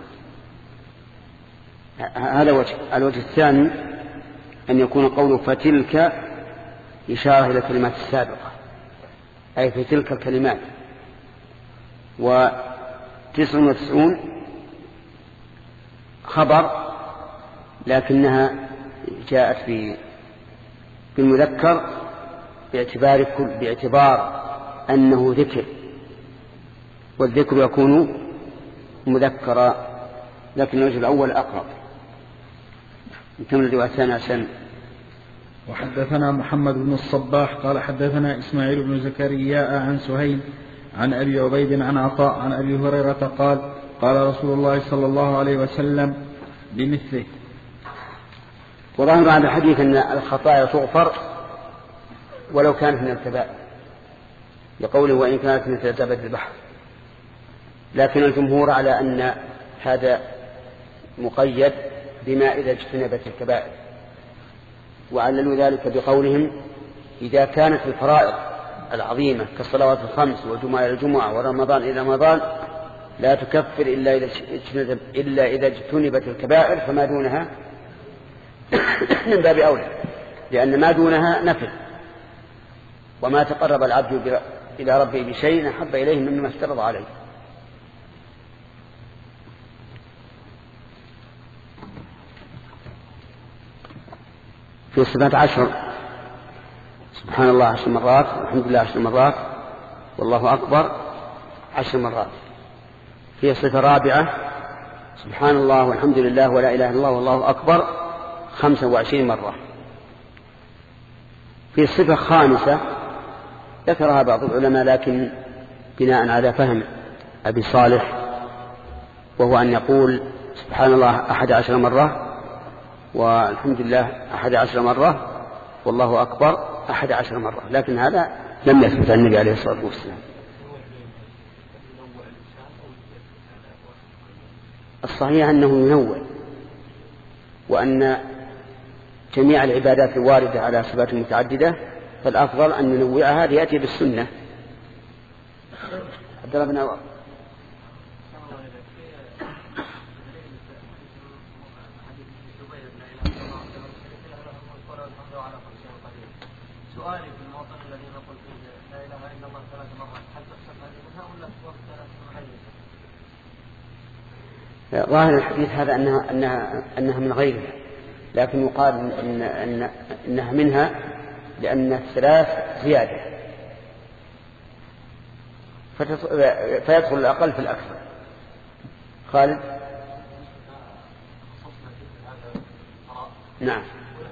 هذا وجه. الوجه الثاني أن يكون قوله فتلك إشارة إلى الكلمات السابقة، أي في تلك الكلمات. وتسع وتسعون خبر لكنها جاءت في في المذكر باعتبار كل باعتبار أنه ذكر، والذكر يكون مذكرا، لكن الوجه الأول أقرب. نكمل الرواية الثانية عشان. وحدثنا محمد بن الصباح قال حدثنا إسماعيل بن زكريا عن سهيل عن أبي عبيد عن عطاء عن أبي هريرة قال: قال رسول الله صلى الله عليه وسلم بمثله. وظاهر هذا الحديث أن الخطايا تغفر ولو كانت من الكبائر، لقوله: وإن كانت مثل زبد البحر. لكن الجمهور على أن هذا مقيد بما إذا اجتنبت الكبائر، وعللوا ذلك بقولهم: إذا كانت الفرائض العظيمة كالصلوات الخمس والجمعة إلى الجمعة ورمضان إلى رمضان لا تكفر إلا إذا اجتنبت, إلا إذا اجتنبت الكبائر، فما دونها من باب أولى، لأن ما دونها نفل، وما تقرب العبد إلى ربه بشيء أحب إليه مما افترض عليه. في صفات عشر: سبحان الله عشر مرات، والحمد لله عشر مرات، والله أكبر عشر مرات. في صفة رابعة: سبحان الله والحمد لله ولا إله إلا الله والله أكبر خمسة وعشرين مرة. في صفة خامسة ذكرها بعض العلماء لكن بناء على فهم أبي صالح، وهو أن يقول سبحان الله أحد عشر مرة، والحمد لله أحد عشر مرة، والله أكبر أحد عشر مرة، لكن هذا لم يثبت عن النبي عليه الصلاة والسلام. الصحيح أنه ينوع، وأن جميع العبادات الواردة على صفات متعددة فالأفضل أن ننوعها ليأتي بالسنة. ضربنا سؤالي في الموطن الذي نقول فيه لا إله إلا الله ثلاث مرات، هل تحسب هذه منها ولا وقت ثلاث محيز؟ ظاهر الحديث هذا أنها, أنها, أنها من غيرها، لكن يقال إن إن إنها منها لأن الثلاث زيادة، فيدخل الأقل في الأكثر. خالد. نعم.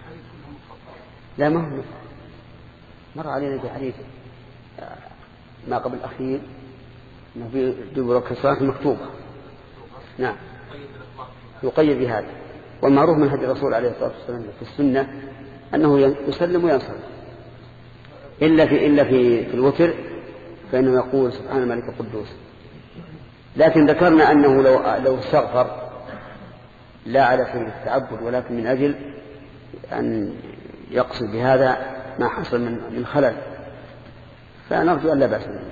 لا ما هو مر علينا في حديث ما قبل الأخير أنه في دبر الكسرات مكتوبة. نعم يقيد بهذا، والمعروف من هدي الرسول عليه الصلاة والسلام في السنة أنه يسلم وينصرف، إلا في إلا في في الوتر فإنه يقول سبحان الملك القدوس. لكن ذكرنا أنه لو لو استغفر لا على سبيل التعبد ولكن من أجل أن يقصد بهذا ما حصل من من خلل، فنرجو أن لا بأس منه.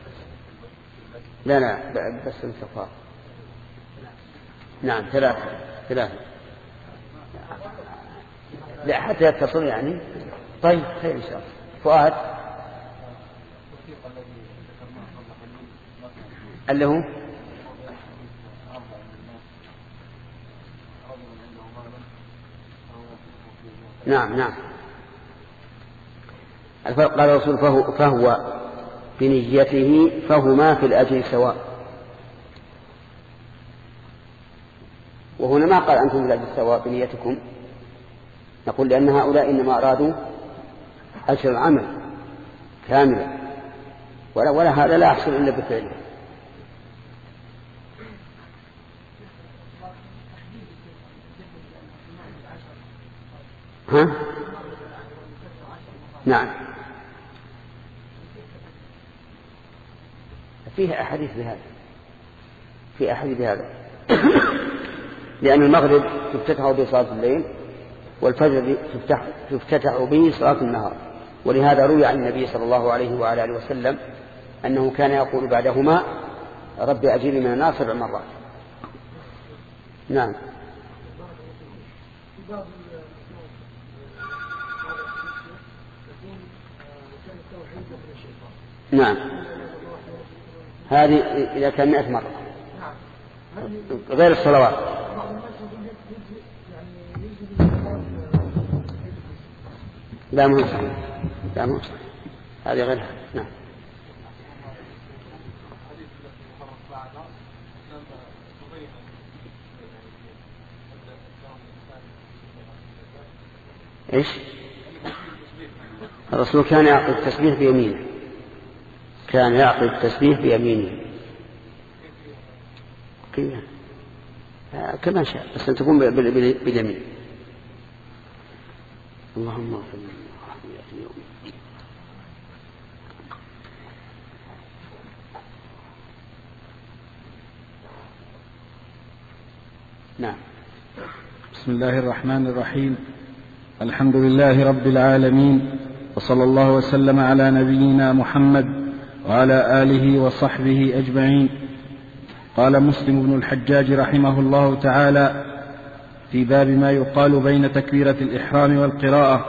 لا لا بس الاستغفار. نعم ثلاثة ثلاثة لا حتى يتصل يعني. طيب خير إن شاء الله. فؤاد اللي هو نعم نعم الفرق قال الرسول فهو, فهو بنيته فهما في الأجر سواء. وهنا ما قال أنتم لا تستوى بنيتكم، نقول لأن هؤلاء إنما أرادوا أجر العمل كاملا، ولا, ولا هذا لا يحصل إلا بفعله. ها؟ نعم، فيه أحاديث بهذا، في أحاديث بهذا لأن المغرب تفتتح به صلاة الليل، والفجر تفتح, تفتتح به صلاة النهار، ولهذا روي عن النبي صلى الله عليه وعلى آله وسلم أنه كان يقول بعدهما رب أجيرني من النار سبع مرات. نعم. نعم، هذه إذا كان مئة مرة غير الصلوات. لا مو صحيح، لا مو صحيح، هذه غيرها. نعم. إيش؟ الرسول كان يعقد التسبيح بيمينه، كان يعقد التسبيح بيمينه كما شاء، بس أن تكون باليمين. اللهم اغفر لنا ورحمة يوم الدين. نعم. بسم الله الرحمن الرحيم. الحمد لله رب العالمين، وصلى الله وسلم على نبينا محمد وعلى آله وصحبه أجمعين. قال مسلم بن الحجاج رحمه الله تعالى في باب ما يقال بين تكبيرة الإحرام والقراءة: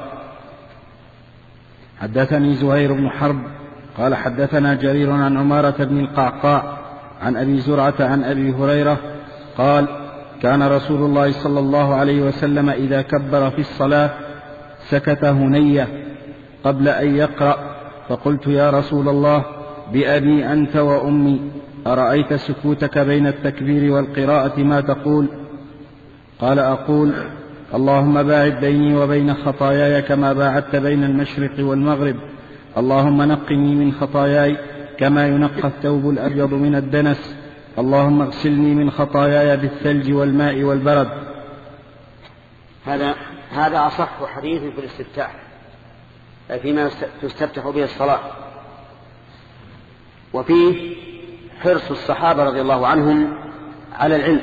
حدثني زهير بن حرب قال حدثنا جرير عن عمارة بن القعقاع عن أبي زرعة عن أبي هريرة قال: كان رسول الله صلى الله عليه وسلم إذا كبر في الصلاة سكت هنية قبل أن يقرأ، فقلت: يا رسول الله، بأبي أنت وأمي، أرأيت سكوتك بين التكبير والقراءة ما تقول؟ قال: أقول: اللهم باعد بيني وبين خطاياي كما باعدت بين المشرق والمغرب، اللهم نقني من خطاياي كما ينقى الثوب الأبيض من الدنس، اللهم اغسلني من خطاياي بالثلج والماء والبرد. هذا هذا أصح حديث في الاستفتاح، فيما تستفتح به الصلاة، وفيه حرص الصحابة رضي الله عنهم على العلم،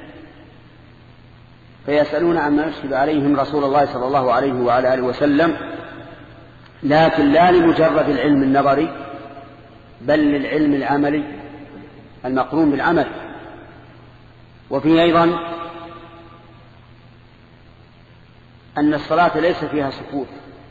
فيسألون عما يشكل عليهم رسول الله صلى الله عليه وعلى آله وسلم، لكن لا لمجرد العلم النظري، بل للعلم العملي المقرون بالعمل. وفيه أيضا أن الصلاة ليس فيها سكوت،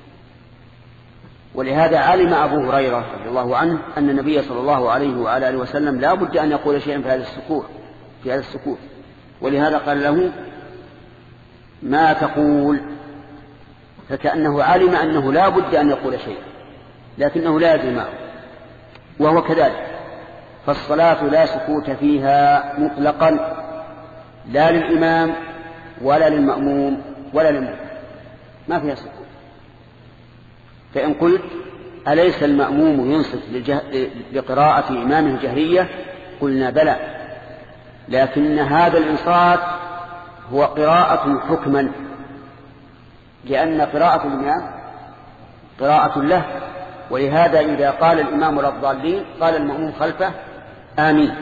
ولهذا علم أبو هريرة رضي الله عنه أن النبي صلى الله عليه وعلى آله وسلم لا بد أن يقول شيئا في هذا السكوت في هذا السكوت ولهذا قال له: ما تقول؟ فكأنه علم أنه لا بد أن يقول شيئا، لكنه لا يدري معه، وهو كذلك. فالصلاة لا سكوت فيها مطلقا، لا للإمام ولا للمأموم ولا للمؤمن، ما فيها سكوت. فإن قلت: أليس المأموم ينصت لقراءة إمامه الجهرية؟ قلنا: بلى، لكن هذا الإنصات هو قراءة حكما، لأن قراءة الإمام قراءة له، ولهذا إذا قال الإمام للضالين قال المأموم خلفه: آمين.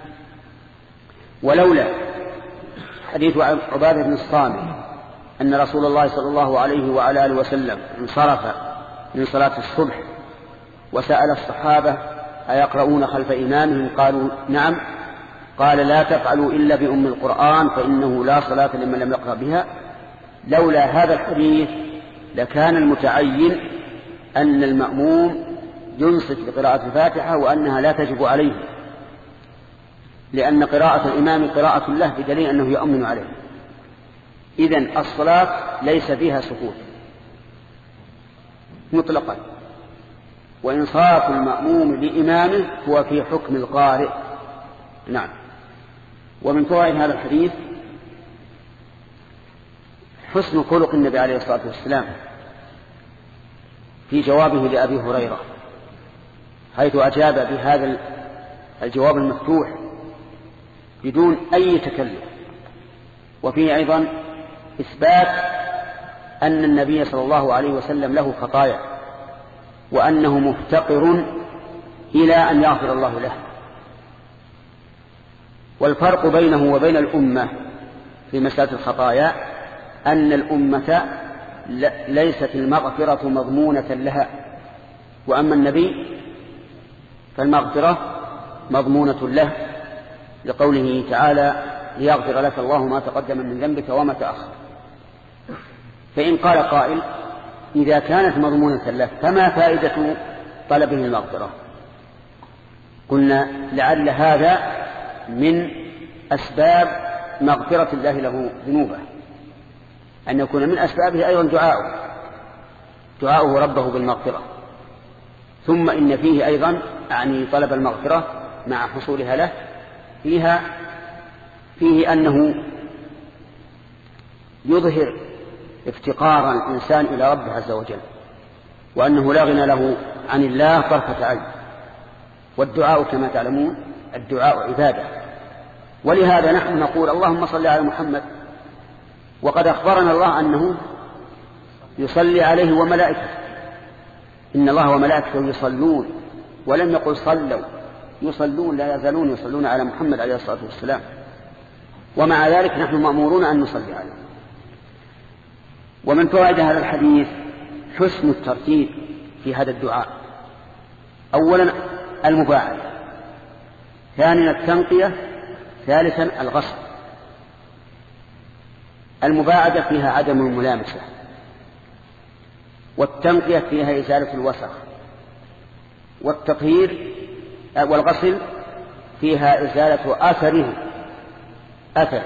ولولا حديث عبادة بن الصامت أن رسول الله صلى الله عليه وعلى آله وسلم انصرف من صلاة الصبح وسأل الصحابة: أيقرؤون خلف إمامهم؟ قالوا: نعم. قال: لا تفعلوا إلا بأم القرآن فإنه لا صلاة لمن لم يقرأ بها. لولا هذا الحديث لكان المتعين أن المأموم ينصت لقراءة الفاتحة وأنها لا تجب عليه، لأن قراءة الإمام قراءة له بدليل أنه يؤمن عليه. إذن الصلاة ليس فيها سكوت مطلقا، وإنصات المأموم لإمامه هو في حكم القارئ. نعم. ومن فوائد هذا الحديث حسن خلق النبي عليه الصلاة والسلام في جوابه لأبي هريرة، حيث أجاب بهذا الجواب المفتوح بدون أي تكلف. وفيه أيضا إثبات أن النبي صلى الله عليه وسلم له خطايا، وأنه مفتقر إلى أن يغفر الله له. والفرق بينه وبين الأمة في مسألة الخطايا أن الأمة ليست المغفرة مضمونة لها، وأما النبي فالمغفرة مضمونة له، لقوله تعالى ليغفر لك الله ما تقدم من ذنبك وما تأخر. فإن قال قائل إذا كانت مضمونة له فما فائدة طلبه المغفرة؟ قلنا لعل هذا من أسباب مغفرة الله له ذنوبه، أن يكون من أسبابه أيضا دعاؤه دعاؤه ربه بالمغفرة. ثم إن فيه أيضا يعني طلب المغفرة مع حصولها له فيها فيه أنه يظهر افتقار الإنسان إلى ربه عز وجل، وأنه لا غنى له عن الله طرفة عين. والدعاء كما تعلمون الدعاء عبادة، ولهذا نحن نقول اللهم صل على محمد، وقد أخبرنا الله أنه يصلي عليه وملائكته، إن الله وملائكته يصلون، ولم يقل صلوا، يصلون، لا يزالون يصلون على محمد عليه الصلاة والسلام، ومع ذلك نحن مأمورون أن نصلي عليه. ومن فوائد هذا الحديث حسن الترتيب في هذا الدعاء. أولا المباعدة، ثانيا التنقية، ثالثا الغسل. المباعدة فيها عدم الملامسة، والتنقية فيها إزالة الوسخ، والتطهير والغسل فيها إزالة أثره أثر.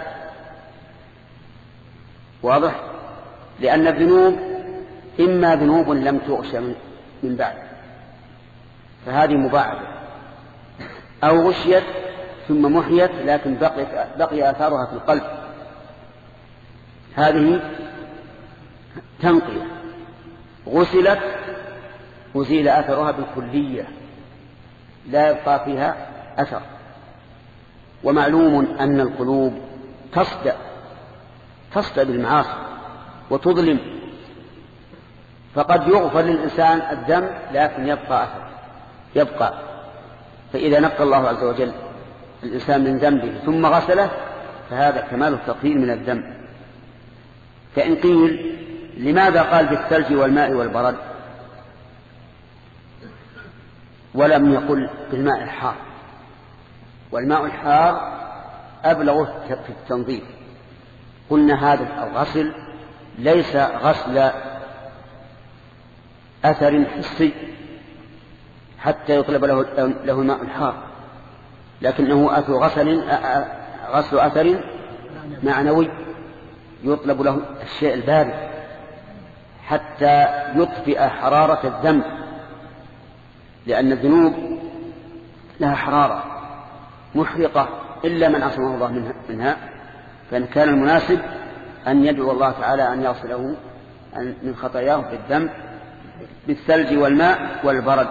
واضح؟ لأن الذنوب إما ذنوب لم تغش من بعد فهذه مباعدة، أو غشيت ثم محيت لكن بقي, بقي آثارها في القلب، هذه تنقية. غسلت أزيل أثرها بالكلية لا يبقى فيها أثر. ومعلوم أن القلوب تصدأ تصدأ بالمعاصي وتظلم، فقد يغفر للإنسان الذنب لكن يبقى أثر يبقى. فإذا نقى الله عز وجل الإنسان من ذنبه ثم غسله فهذا كمال التطهير من الذنب. فإن قيل لماذا قال بالثلج والماء والبرد ولم يقل بالماء الحار؟ والماء الحار أبلغ في التنظيف. قلنا هذا الغسل ليس غسل أثر حسي حتى يطلب له, له الماء الحار، لكنه أثر غسل, غسل أثر معنوي يطلب له الشيء البارد حتى يطفئ حرارة الذنب، لأن الذنوب لها حرارة محرقة إلا من عصمه الله منها. فإن كان المناسب أن يدعو الله تعالى أن يغسله من خطاياه في الذنب بالثلج والماء والبرد.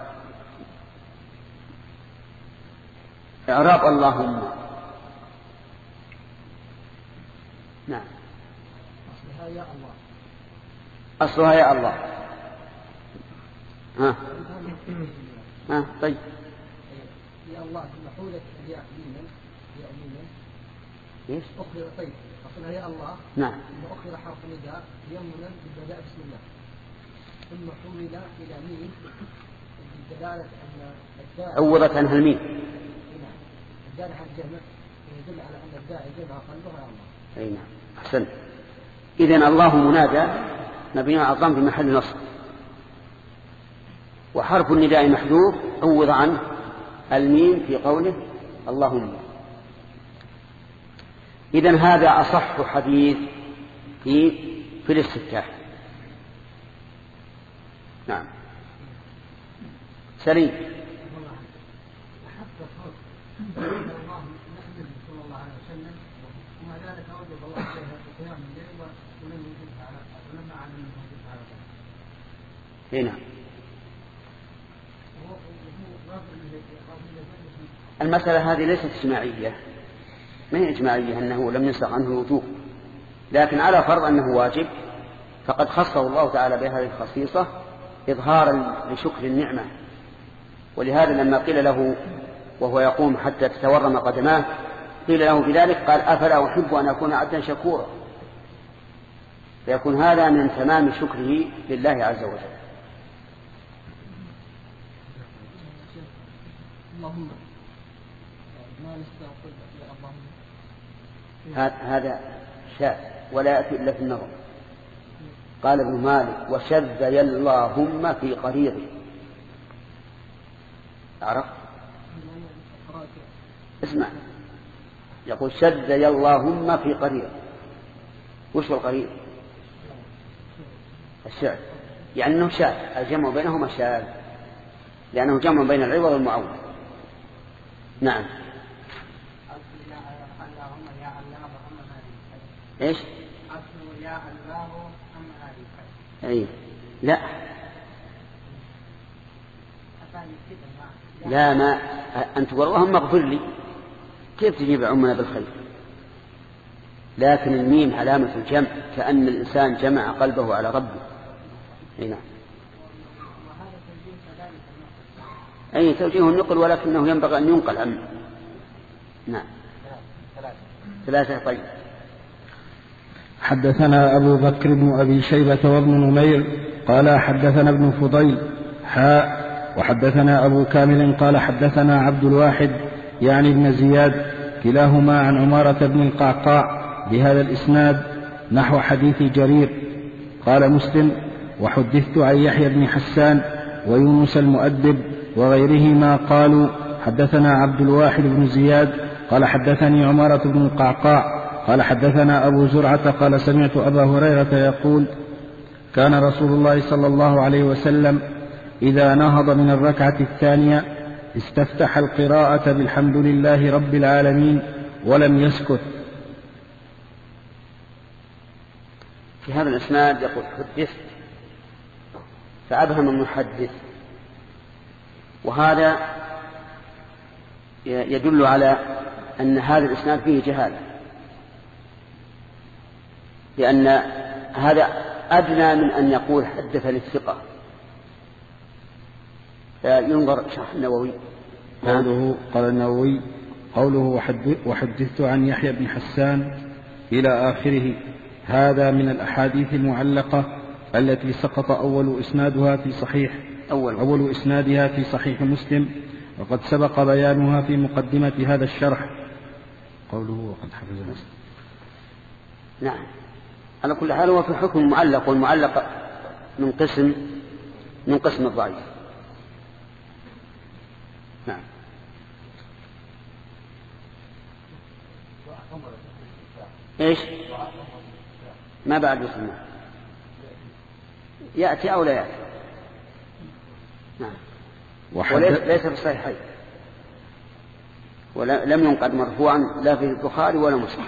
إعراب اللهم. نعم. أصلها يا الله. أصلها يا الله. ها. ها طيب. يا الله محولة الياء يمين يا يمين. إيش؟ أخر طيب أصلها يا الله. نعم. ثم أخر حرف نداء يمنا بالبداء بسم الله. ثم حول إلى مين بدلالة أن الداء. عوضت عنها الميم. الدال على الجمع يدل على أن الداء يجمع قلبها يا الله. أي نعم. أحسنت. إذن الله منادى مبني على الضم في محل نصب، وحرف النداء محذوف عوض عنه الميم في قوله اللهم. إذن هذا أصح حديث في في الاستفتاح. نعم. سليم. الله نحمد صلى الله عليه وسلم وما ذلك هنا المسألة هذه ليست اجماعية، ما هي اجماعية أنه لم ينسخ عنه الوجوب، لكن على فرض أنه واجب فقد خصه الله تعالى بهذه الخصيصة إظهارا لشكر النعمة. ولهذا لما قيل له وهو يقوم حتى تتورم قدماه قيل له بذلك قال أفلا أحب أن أكون عبدا شكورا، فيكون هذا من تمام شكره لله عز وجل. هذا شاذ ولا يأتي إلا في النظر. قال ابن مالك وشذ اللهم في قريض، عرف؟ اسمع، يقول شذ اللهم في قريض. وش هو القريض؟ الشعر، يعني أنه شاذ، الجمع بينهما شاذ لأنه جمع بين العوض والمعوض. نعم. ايش؟ اي لا لا ما أن تقول اللهم اغفر لي، كيف تجيب عمنا بالخير؟ لكن الميم علامة الجمع، كأن الإنسان جمع قلبه على ربه. هنا أي توجيه النقل، ولكنه ينبغي أن ينقل عنه. نعم. ثلاثة. طيب. حدثنا أبو بكر بن أبي شيبة وابن نمير قال حدثنا ابن فضيل حاء وحدثنا أبو كامل قال حدثنا عبد الواحد يعني ابن زياد كلاهما عن عمارة بن القعقاع بهذا الإسناد نحو حديث جرير. قال مسلم وحدثت عن يحيى بن حسان ويونس المؤدب وغيرهما قالوا حدثنا عبد الواحد بن زياد قال حدثني عمارة بن القعقاع قال حدثنا أبو زرعة قال سمعت أبا هريرة يقول كان رسول الله صلى الله عليه وسلم إذا نهض من الركعة الثانية استفتح القراءة بالحمد لله رب العالمين ولم يسكت. في هذا الإسناد يقول حدثت فأبهم المحدث، وهذا يدل على أن هذا الإسناد فيه جهالة، لأن هذا أدنى من أن يقول حدث للثقة. ينظر شرح النووي. قوله قال النووي قوله وحدثت عن يحيى بن حسان إلى آخره، هذا من الأحاديث المعلقة التي سقط أول إسنادها في صحيح أول, أول إسنادها في صحيح مسلم، وقد سبق بيانها في مقدمة هذا الشرح. قوله وقد حفظ مسلم. نعم. على كل حال هو في حكم معلق، والمعلق من قسم من قسم الضعيف. نعم. ايش؟ ما بعد يسمى يأتي أو لا يأتي. نعم. وليس ليس في الصحيحين، ولم ينقل مرفوعا لا في البخاري ولا مسلم.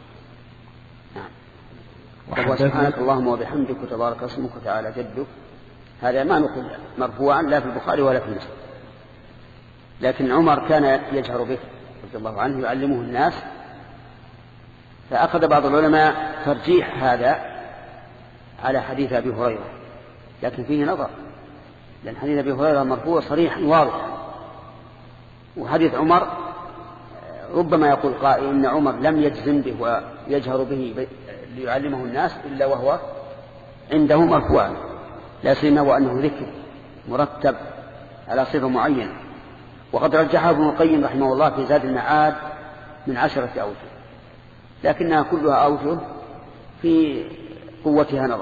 نعم. سبحانك اللهم وبحمدك وتبارك اسمك وتعالى جدك، هذا ما نقل مرفوعا لا في البخاري ولا في مسلم، لكن عمر كان يجهر به رضي الله عنه يعلمه الناس، فأخذ بعض العلماء ترجيح هذا على حديث أبي هريرة، لكن فيه نظر، لأن حديث أبي هريرة مرفوع صريح واضح، وحديث عمر ربما يقول قائل إن عمر لم يجزم به ويجهر به ليعلمه الناس إلا وهو عنده مرفوعا، لا سيما وأنه ذكر مرتب على صفة معينة. وقد رجحه ابن القيم رحمه الله في زاد المعاد من عشرة أوجه، لكنها كلها أوجه في قوتها نظر.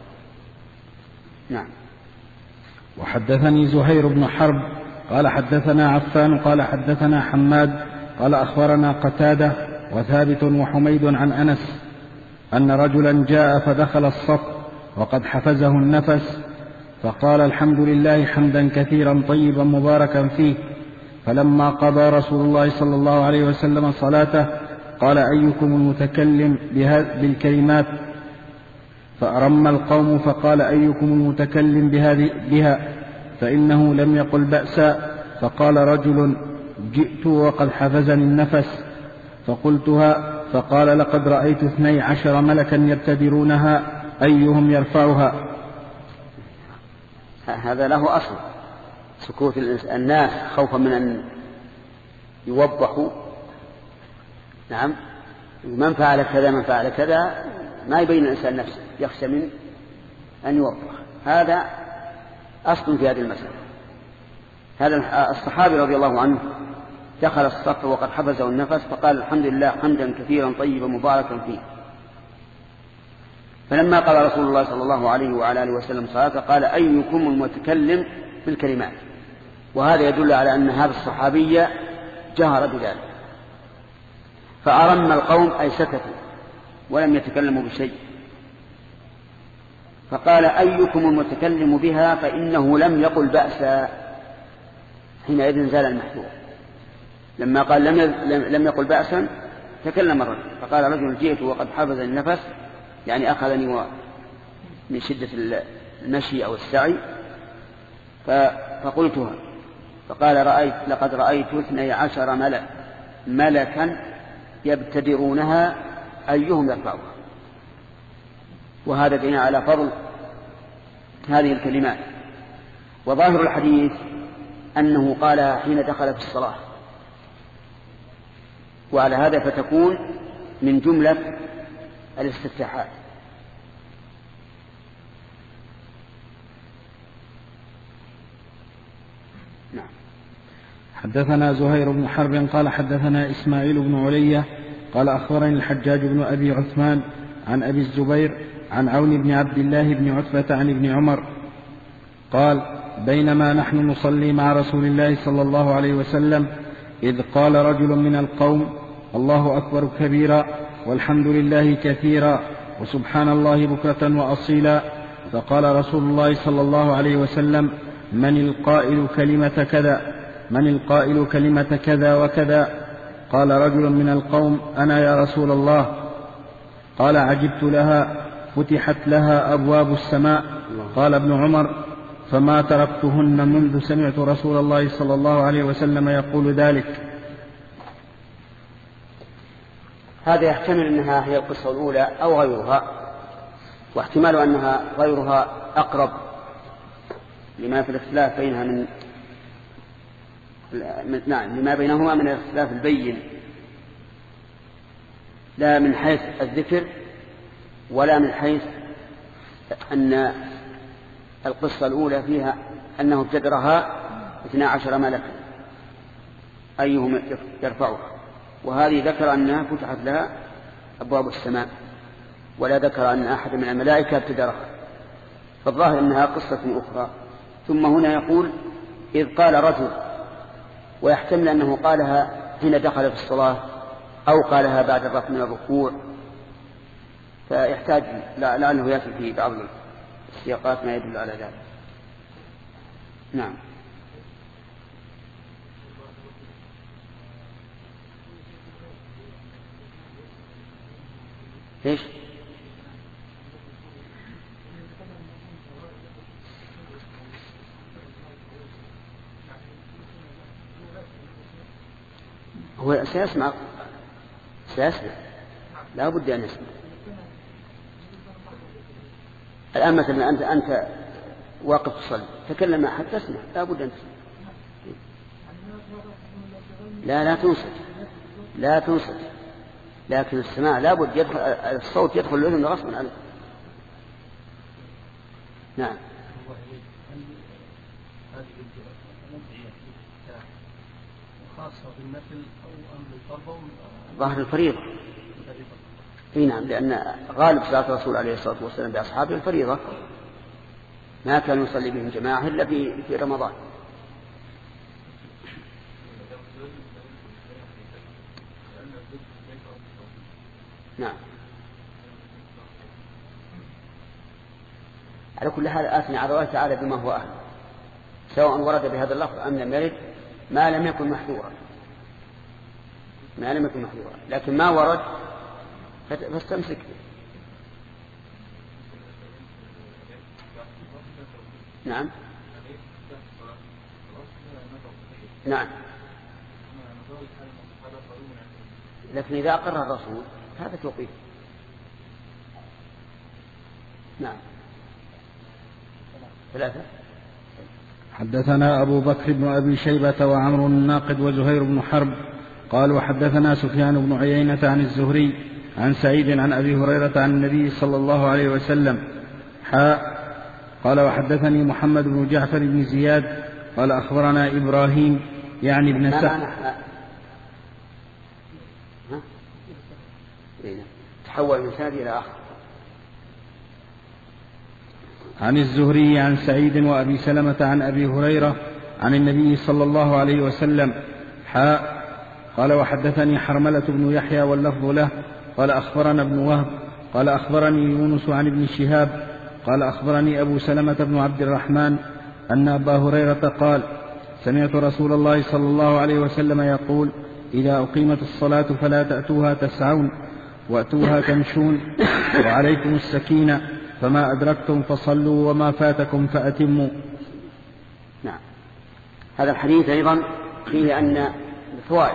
نعم. وحدثني زهير بن حرب قال حدثنا عفان قال حدثنا حماد قال أخبرنا قتادة وثابت وحميد عن أنس أن رجلا جاء فدخل الصف وقد حفزه النفس فقال الحمد لله حمدا كثيرا طيبا مباركا فيه، فلما قضى رسول الله صلى الله عليه وسلم صلاته قال أيكم المتكلم بالكلمات؟ فأرم القوم فقال أيكم المتكلم بهذه بها فإنه لم يقل بأسا. فقال رجل جئت وقد حفزني النفس فقلتها، فقال لقد رأيت اثني عشر ملكا يبتدرونها أيهم يرفعها. هذا له أصل، سكوت الناس خوفا من أن يوضحوا. نعم، من فعل كذا من فعل كذا، ما يبين الإنسان نفسه، يخشى من أن يوضح. هذا أصل في هذه المسألة. هذا الصحابي رضي الله عنه دخل الصف وقد حفزه النفس فقال الحمد لله حمدا كثيرا طيبا مباركا فيه. فلما قال رسول الله صلى الله عليه وعلى آله وسلم صلاة قال أيكم المتكلم بالكلمات. وهذا يدل على أن هذا الصحابي جهر بذلك. فأرم القوم أي سكتوا ولم يتكلموا بشيء. فقال أيكم المتكلم بها فإنه لم يقل بأسا. حينئذ زال المحذور. لما قال لم لم يقل بأسا تكلم الرجل. فقال رجل جئت وقد حفظني النفس، يعني أخذني من شدة المشي أو السعي فقلتها. فقال رأيت لقد رأيت اثني عشر ملك ملكا يبتدرونها أيهم يرفعها. وهذا دليل على فضل هذه الكلمات. وظاهر الحديث أنه قالها حين دخل في الصلاة، وعلى هذا فتكون من جملة الاستفتاحات. نعم. حدثنا زهير بن حرب قال حدثنا إسماعيل بن علية قال أخبرني الحجاج بن أبي عثمان عن أبي الزبير عن عون بن عبد الله بن عتبة عن ابن عمر قال بينما نحن نصلي مع رسول الله صلى الله عليه وسلم إذ قال رجل من القوم الله أكبر كبيرا والحمد لله كثيرا وسبحان الله بكرة وأصيلا. فقال رسول الله صلى الله عليه وسلم من القائل كلمة كذا من القائل كلمة كذا وكذا؟ قال رجل من القوم أنا يا رسول الله. قال عجبت لها فتحت لها أبواب السماء. قال ابن عمر فما تركتهن منذ سمعت رسول الله صلى الله عليه وسلم يقول ذلك. هذا يحتمل أنها هي القصة الأولى أو غيرها، واحتمال أنها غيرها أقرب لما في الاختلاف بينها من نعم لما بينهما من الاختلاف البين، لا من حيث الذكر ولا من حيث أن القصة الأولى فيها أنه ابتدرها اثنا عشر ملكا أيهم يرفعها، وهذه ذكر أنها فتحت لها أبواب السماء، ولا ذكر أن أحد من الملائكة ابتدرها. فالظاهر أنها قصة أخرى. ثم هنا يقول إذ قال رجل، ويحتمل أنه قالها حين دخل في الصلاة أو قالها بعد الرفع من الركوع، فيحتاج لأنه يأتي في بعض السياقات ما يدل على ذلك. نعم. ايش؟ هو سيسمع سيسمع لا بد أن يسمع. الآن مثلا أنت أنت واقف تصلي تكلم أحد تسمع، لا بد أن تسمع. لا لا تنصت لا تنصت لكن السماع لا بد يدخل الصوت يدخل الأذن غصبا عنه. نعم. خاصة بالنفل أو أمر الفرض ظاهر الفريضة. اي نعم، لأن غالب صلاة الرسول عليه الصلاة والسلام بأصحابه الفريضة، ما كان يصلي بهم جماعة إلا في في رمضان. نعم. على كل حال آثني على الله تعالى بما هو أهل، سواء ورد بهذا اللفظ أم لم يرد، ما لم يكن محذورا. ما لم يكن محذورا، لكن ما ورد فاستمسك به. نعم نعم، لكن إذا أقر الرسول هذا توقيف. نعم. ثلاثة. حدثنا أبو بكر بن أبي شيبة وعمر الناقد وزهير بن حرب قال وحدثنا سفيان بن عيينة عن الزهري عن سعيد عن أبي هريرة عن النبي صلى الله عليه وسلم حاء قال وحدثني محمد بن جعفر بن زياد قال أخبرنا إبراهيم يعني ابن سعد. تحول من سند إلى آخر. عن الزهري عن سعيد وأبي سلمة عن أبي هريرة عن النبي صلى الله عليه وسلم حاء قال وحدثني حرملة بن يحيى واللفظ له قال أخبرنا ابن وهب قال أخبرني يونس عن ابن شهاب قال أخبرني أبو سلمة بن عبد الرحمن أن أبا هريرة قال سمعت رسول الله صلى الله عليه وسلم يقول إذا أقيمت الصلاة فلا تأتوها تسعون وأتوها تمشون وعليكم السكينة فما أدركتم فصلوا وما فاتكم فأتموا. نعم. هذا الحديث أيضا فيه أن الفوائد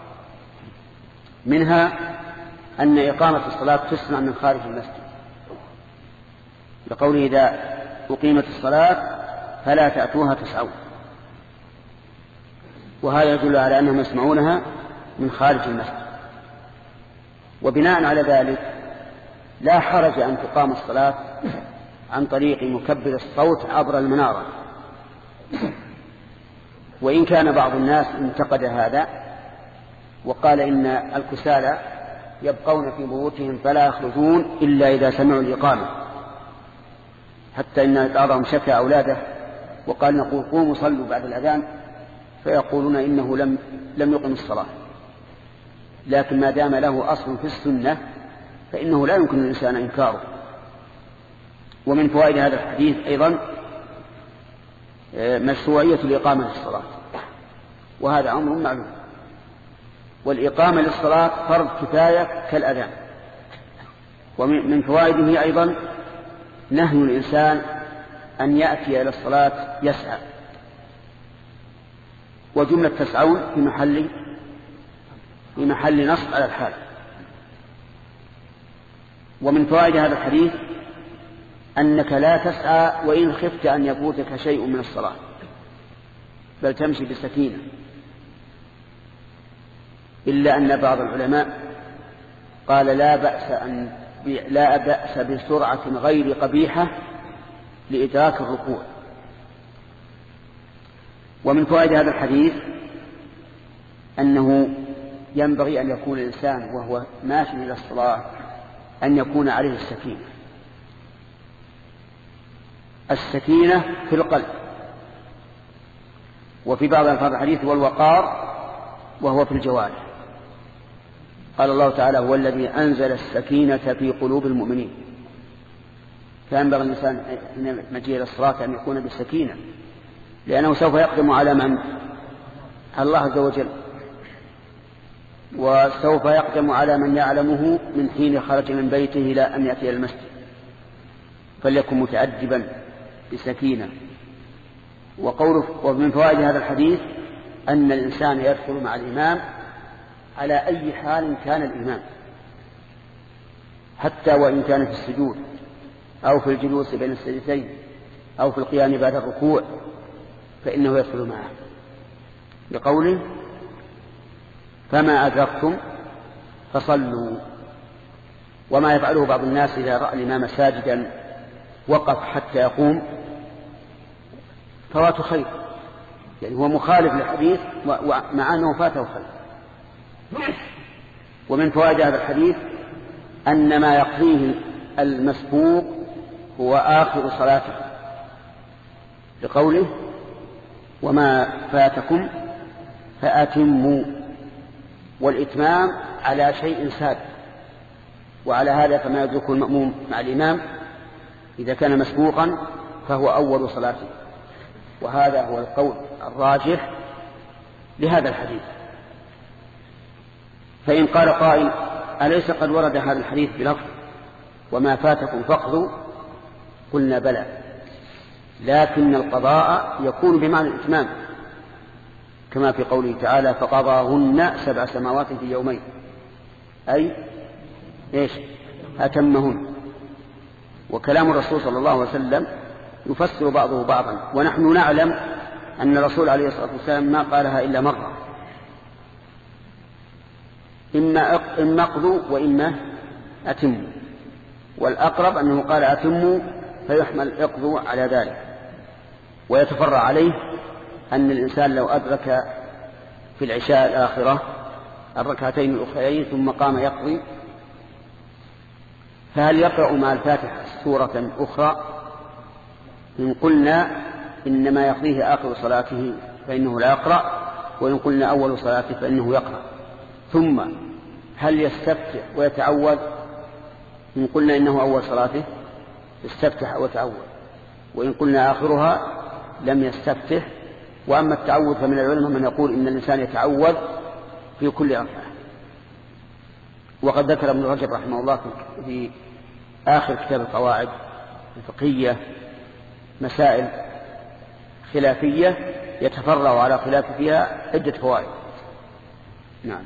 منها أن إقامة الصلاة تسمع من خارج المسجد لقوله إذا أقيمت الصلاة فلا تأتوها تسعون، وهذا يدل على أنهم يسمعونها من خارج المسجد. وبناء على ذلك لا حرج أن تقام الصلاة عن طريق مكبر الصوت عبر المنارة، وإن كان بعض الناس انتقد هذا وقال إن الكسالى يبقون في بيوتهم فلا يخرجون إلا إذا سمعوا الإقامة، حتى إن بعضهم شكى أولاده وقال نقول قوموا صلوا بعد الأذان فيقولون إنه لم, لم يقم الصلاة. لكن ما دام له أصل في السنة فإنه لا يمكن الإنسان إنكاره. ومن فوائد هذا الحديث أيضا مشروعية الإقامة للصلاة، وهذا أمر معلوم، والإقامة للصلاة فرض كفاية كالأذان. ومن فوائده أيضا نهي الإنسان أن يأتي إلى الصلاة يسعى، وجملة تسعون في محل في محل نصب على الحال. ومن فوائد هذا الحديث أنك لا تسعى وإن خفت أن يفوتك شيء من الصلاة، بل تمشي بسكينة، إلا أن بعض العلماء قال لا بأس أن لا بأس بسرعة غير قبيحة لإدراك الركوع. ومن فوائد هذا الحديث أنه ينبغي أن يكون الإنسان وهو ماشي إلى الصلاة أن يكون عليه السكينة، السكينة في القلب. وفي بعض ألفاظ الحديث والوقار وهو في الجوارح. قال الله تعالى هو الذي أنزل السكينة في قلوب المؤمنين، فينبغي الإنسان حين مجيء إلى الصلاة أن يكون بالسكينة، لأنه سوف يقدم على من؟ على الله عز وجل، وسوف يقدم على من يعلمه من حين خرج من بيته إلى أن يأتي إلى المسجد، فليكن متأدبا بسكينة. وقوله ومن فوائد هذا الحديث أن الإنسان يدخل مع الإمام على أي حال كان الإمام، حتى وإن كان في السجود أو في الجلوس بين السجدتين أو في القيام بعد الركوع فإنه يدخل معه، بقوله فما أدركتم فصلوا. وما يفعله بعض الناس إذا رأى الإمام ساجدا وقف حتى يقوم فوات خير، يعني هو مخالف للحديث مع أنه فاته خير. ومن فوائد هذا الحديث أن ما يقضيه المسبوق هو آخر صلاته، لقوله وما فاتكم فأتموا، والإتمام على شيء سابق. وعلى هذا فما يدرك المأموم مع الإمام إذا كان مسبوقا فهو أول صلاته، وهذا هو القول الراجح لهذا الحديث. فإن قال قائل أليس قد ورد هذا الحديث بلفظ وما فاتكم فاقضوا؟ قلنا بلى، لكن القضاء يكون بمعنى الإتمام، كما في قوله تعالى فقضاهن سبع سماوات في يومين، أي إيش؟ أتمهن. وكلام الرسول صلى الله عليه وسلم يفسر بعضه بعضا، ونحن نعلم أن الرسول عليه الصلاة والسلام ما قالها إلا مرة، إما إما اقضوا وإما أتموا، والأقرب أنه قال أتموا فيحمل اقضوا على ذلك. ويتفرع عليه أن الإنسان لو أدرك في العشاء الآخرة الركعتين الأخرين ثم قام يقضي، فهل يقرأ مع الفاتحة سورة أخرى؟ إن قلنا إنما يقضيه آخر صلاته فإنه لا يقرأ، وإن قلنا أول صلاته فإنه يقرأ. ثم هل يستفتح ويتعوذ؟ إن قلنا إنه أول صلاته يستفتح ويتعوذ، وإن قلنا آخرها لم يستفتح. وأما التعوذ فمن العلماء من يقول إن الإنسان يتعوذ في كل ركعة. وقد ذكر ابن رجب رحمه الله في آخر كتاب القواعد الفقهية مسائل خلافية يتفرع على خلاف فيها عدة فوائد. نعم.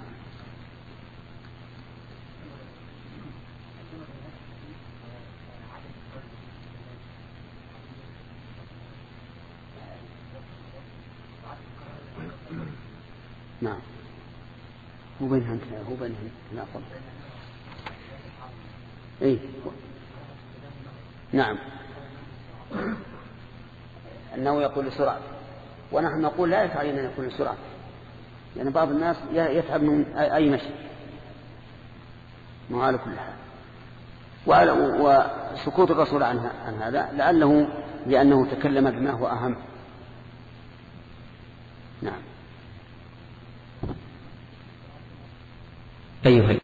نعم. هو بينها انت هو بينها لا أفضل. إيه. نعم. أنه يقول بسرعة، ونحن نقول لا يفعل أن يقول بسرعة، لأن يعني بعض الناس يتعب من أي مشي، ما على كل حال. وسكوت الرسول عن عن هذا لعله لأنه تكلم بما هو أهم. نعم. أيها